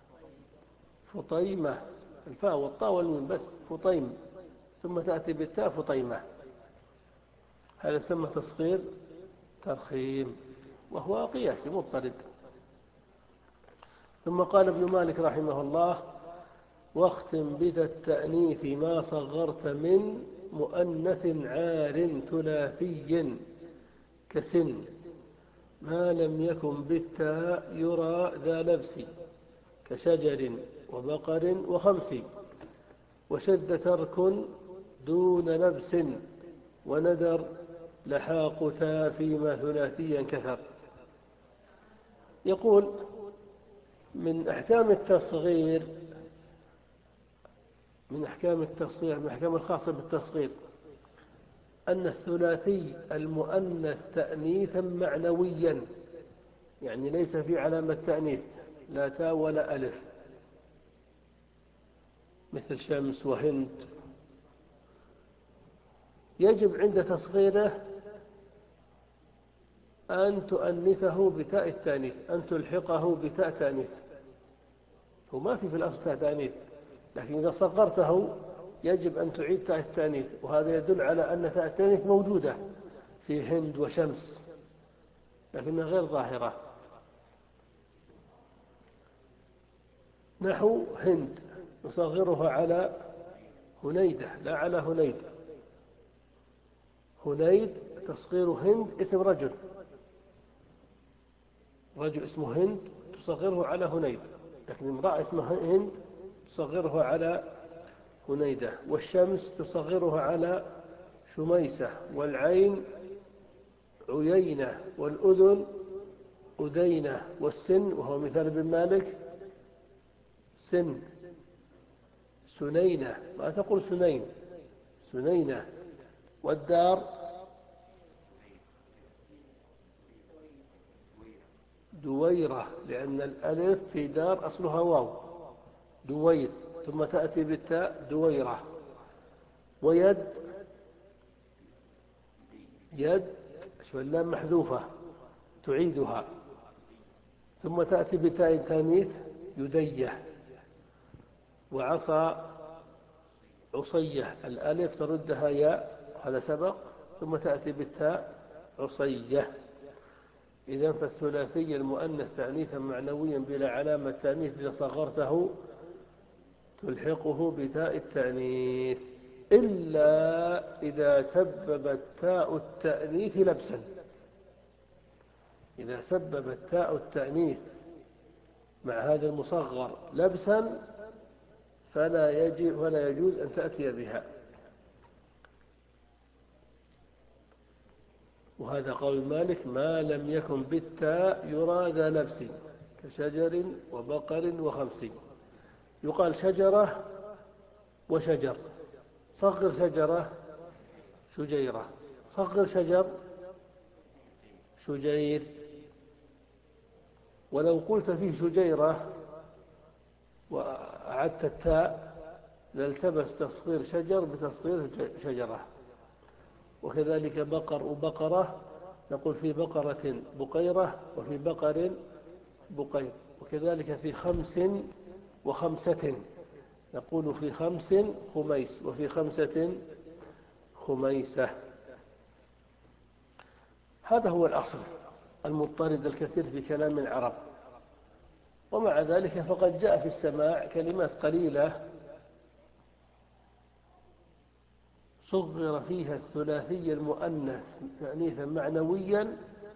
فطيمة، الفاء والطاء والميم بس، فطيم ثم تأتي بالتاء فطيمة، هذا يسمى تصغير ترخيم وهو قياسي مضطرد. ثم قال ابن مالك رحمه الله: واختم بذا التأنيث ما صغرت من مؤنث عار ثلاثي كسن، ما لم يكن بالتاء يرى ذا لبس، كشجر وبقر وخمس، وشد ترك دون لبس، وندر لحاق تاء فيما ثلاثيا كثر. يقول من أحكام التصغير من أحكام التصغير من أحكام الخاصة بالتصغير أن الثلاثي المؤنث تأنيثا معنويا، يعني ليس في علامة تأنيث لا تاء ولا ألف، مثل شمس وهند، يجب عند تصغيره أن تؤنثه بتاء التانيث، أن تلحقه بتاء تانيث. هو ما في في الأصل تاء تانيث، لكن إذا صغرته يجب أن تعيد تاء التانيث، وهذا يدل على أن تاء التانيث موجودة في هند وشمس لكنها غير ظاهرة. نحو هند نصغرها على هنيدة لا على هنيد. هنيد تصغير هند اسم رجل، رجل اسمه هند تصغره على هنيد، لكن امرأة اسمها هند تصغرها على هنيدة. والشمس تصغرها على شميسة، والعين عيينة، والأذن أذينة، والسن وهو مثال ابن مالك سن، سنينة ما تقول سنين، سنينة. والدار دويرة، لأن الألف في دار أصلها واو، دوير، ثم تأتي بالتاء دويرة. ويد يد اللام محذوفة تعيدها، ثم تأتي بتاء تانيث يديه. وعصا عصية، الألف تردها ياء هذا سبق، ثم تأتي بالتاء عصية. إذن فالثلاثي المؤنث تأنيثا معنويا بلا علامة تأنيث إذا صغرته تلحقه بتاء التأنيث، إلا إذا سببت تاء التأنيث لبسا. إذا سببت تاء التأنيث مع هذا المصغر لبسا فلا يجب ولا يجوز أن تأتي بها. وهذا قول مالك ما لم يكن بالتاء يرى ذا لبس، كشجر وبقر وخمس. يقال شجرة وشجر، صغر شجرة شجيرة، صغر شجر شجير. ولو قلت فيه شجيرة وأعدت التاء لالتبس تصغير شجر بتصغير شجرة. وكذلك بقر وبقرة، نقول في بقرة بقيرة وفي بقر بقير. وكذلك في خمس وخمسة، نقول في خمس خميس وفي خمسة خميسة. هذا هو الأصل المضطرد الكثير في كلام العرب. ومع ذلك فقد جاء في السماع كلمات قليلة صغر فيها الثلاثي المؤنث تأنيثا معنويا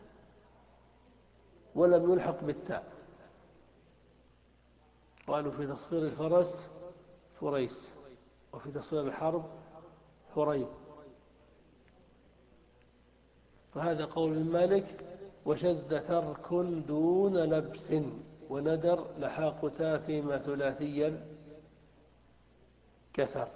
ولم يلحق بالتاء. قالوا في تصغير الفرس فريس، وفي تصغير الحرب حريب. فهذا قول من مالك. وشذ ترك دون لبس، وندر لحاق تاء فيما ثلاثيا كثر.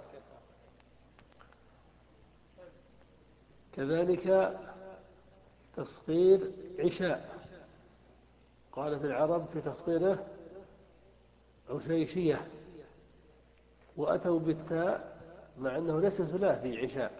كذلك تصغير عشاء، قالت العرب في تصغيره عشيشية، وأتوا بالتاء مع أنه ليس ثلاثي عشاء.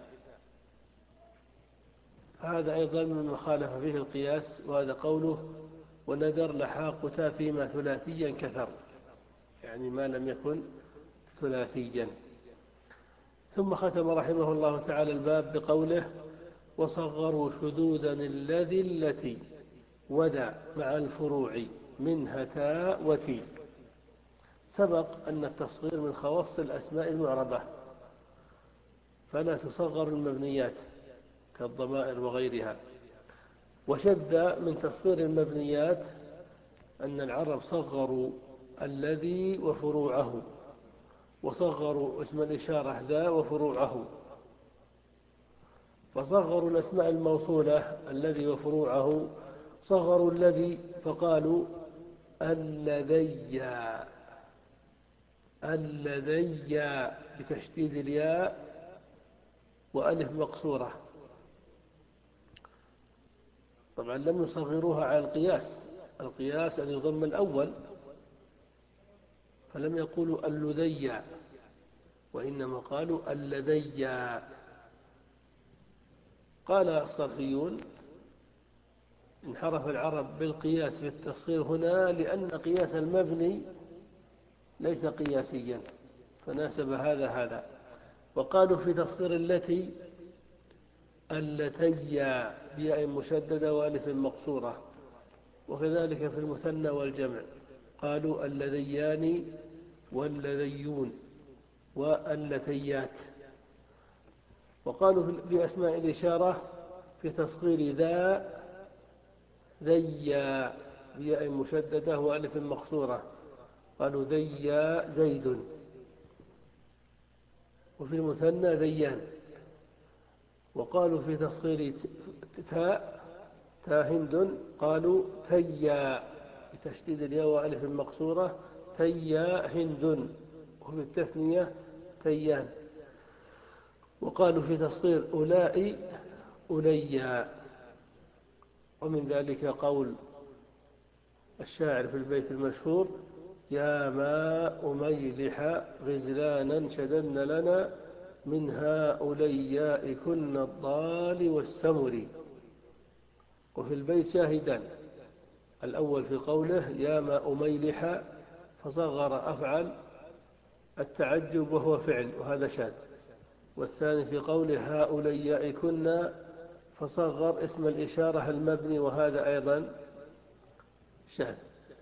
هذا أيضا مما خالف فيه القياس. وهذا قوله وندر لحاق تاء فيما ثلاثيا كثر، يعني ما لم يكن ثلاثيا. ثم ختم رحمه الله تعالى الباب بقوله وصغروا شذوذا الذي التي ودع مع الفروع منها تاء وتي. سبق أن التصغير من خواص الأسماء المعربة، فلا تصغر المبنيات كالضمائر وغيرها. وشذ من تصغير المبنيات أن العرب صغروا الذي وفروعه، وصغروا اسم الإشارة ذا وفروعه. فصغروا الأسماء الموصولة الذي وفروعه، صغروا الذي فقالوا اللذي، اللذي بتشديد الياء وألف مقصورة. طبعا لم يصغروها على القياس، القياس أن يضم الأول، فلم يقولوا اللذي وإنما قالوا اللذي. قال الصرفيون انحرف العرب بالقياس في التصغير هنا لأن قياس المبني ليس قياسيا، فناسب هذا هذا. وقالوا في تصغير التي اللتي بياء مشددة وألف مقصورة. وكذلك في المثنى والجمع قالوا اللذيان واللذيون واللتيات. وقالوا في أسماء الإشارة في تصغير ذا ذيا بياء مشددة وألف مقصورة، قالوا ذيا زيد. وفي المثنى ذيان. وقالوا في تصغير تاء تا هند قالوا تيا بتشديد الياء وألف مقصورة تيا هند. وفي التثنية تيان. وقالوا في تصغير أولاء أوليا. ومن ذلك قول الشاعر في البيت المشهور: يا ماء ميلح غزلانا شددن لنا من هؤلياء كن الضال والسمر. وفي البيت شاهدان: الأول في قوله يا ماء ميلح فصغر أفعل التعجب وهو فعل وهذا شاذ. والثاني في قوله هؤلاء كنا فصغر اسم الإشارة المبني وهذا أيضا شاذ.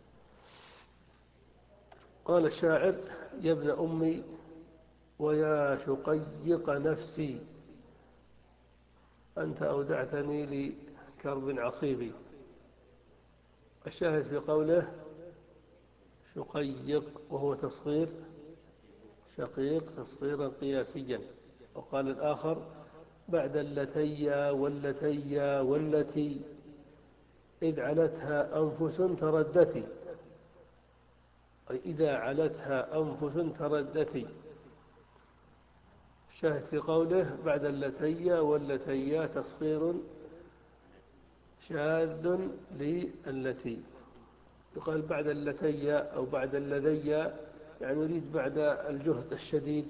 قال الشاعر: يا ابن أمي ويا شقيق نفسي أنت أودعتني لكرب عصيبي. الشاهد في قوله شقيق وهو تصغير شقيق تصغيرا قياسيا. وقال الآخر: بعد اللتيا واللتيا والتي إذ علتها أنفس تردتي، أي إذا علتها أنفس تردتي. الشاهد في قوله بعد اللتيا واللتيا تصغير شاذ للتي. يقال بعد اللتيا أو بعد اللذيا، يعني يريد بعد الجهد الشديد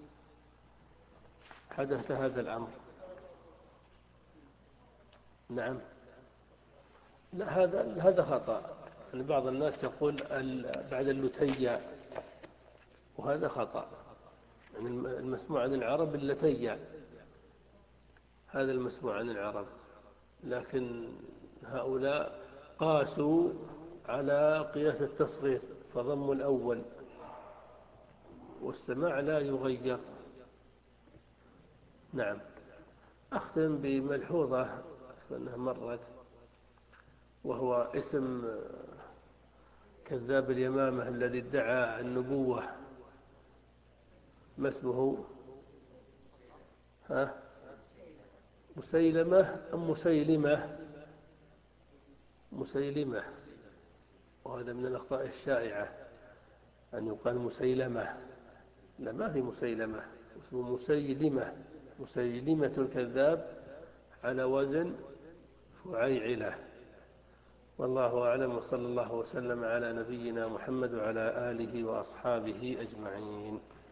حدث هذا الأمر. نعم. لا، هذا هذا خطأ. يعني بعض الناس يقول بعد اللتيا وهذا خطأ. يعني المسموع عن العرب اللتيا، هذا المسموع عن العرب، لكن هؤلاء قاسوا على قياس التصغير فضموا الأول، والسماع لا يغير. نعم. أختم بملحوظة أنها مرت، وهو اسم كذاب اليمامة الذي ادعى النبوة. ما اسمه؟ ها؟ مسيلمة أم مسيلمة؟ مسيلمة. وهذا من الأخطاء الشائعة أن يقال مسيلمة. لا، ما في مسيلمة، اسمه مسيلمة. مسيلمة الكذاب على وزن فعيعلة. والله أعلم، وصلى الله وسلم على نبينا محمد وعلى آله وأصحابه أجمعين.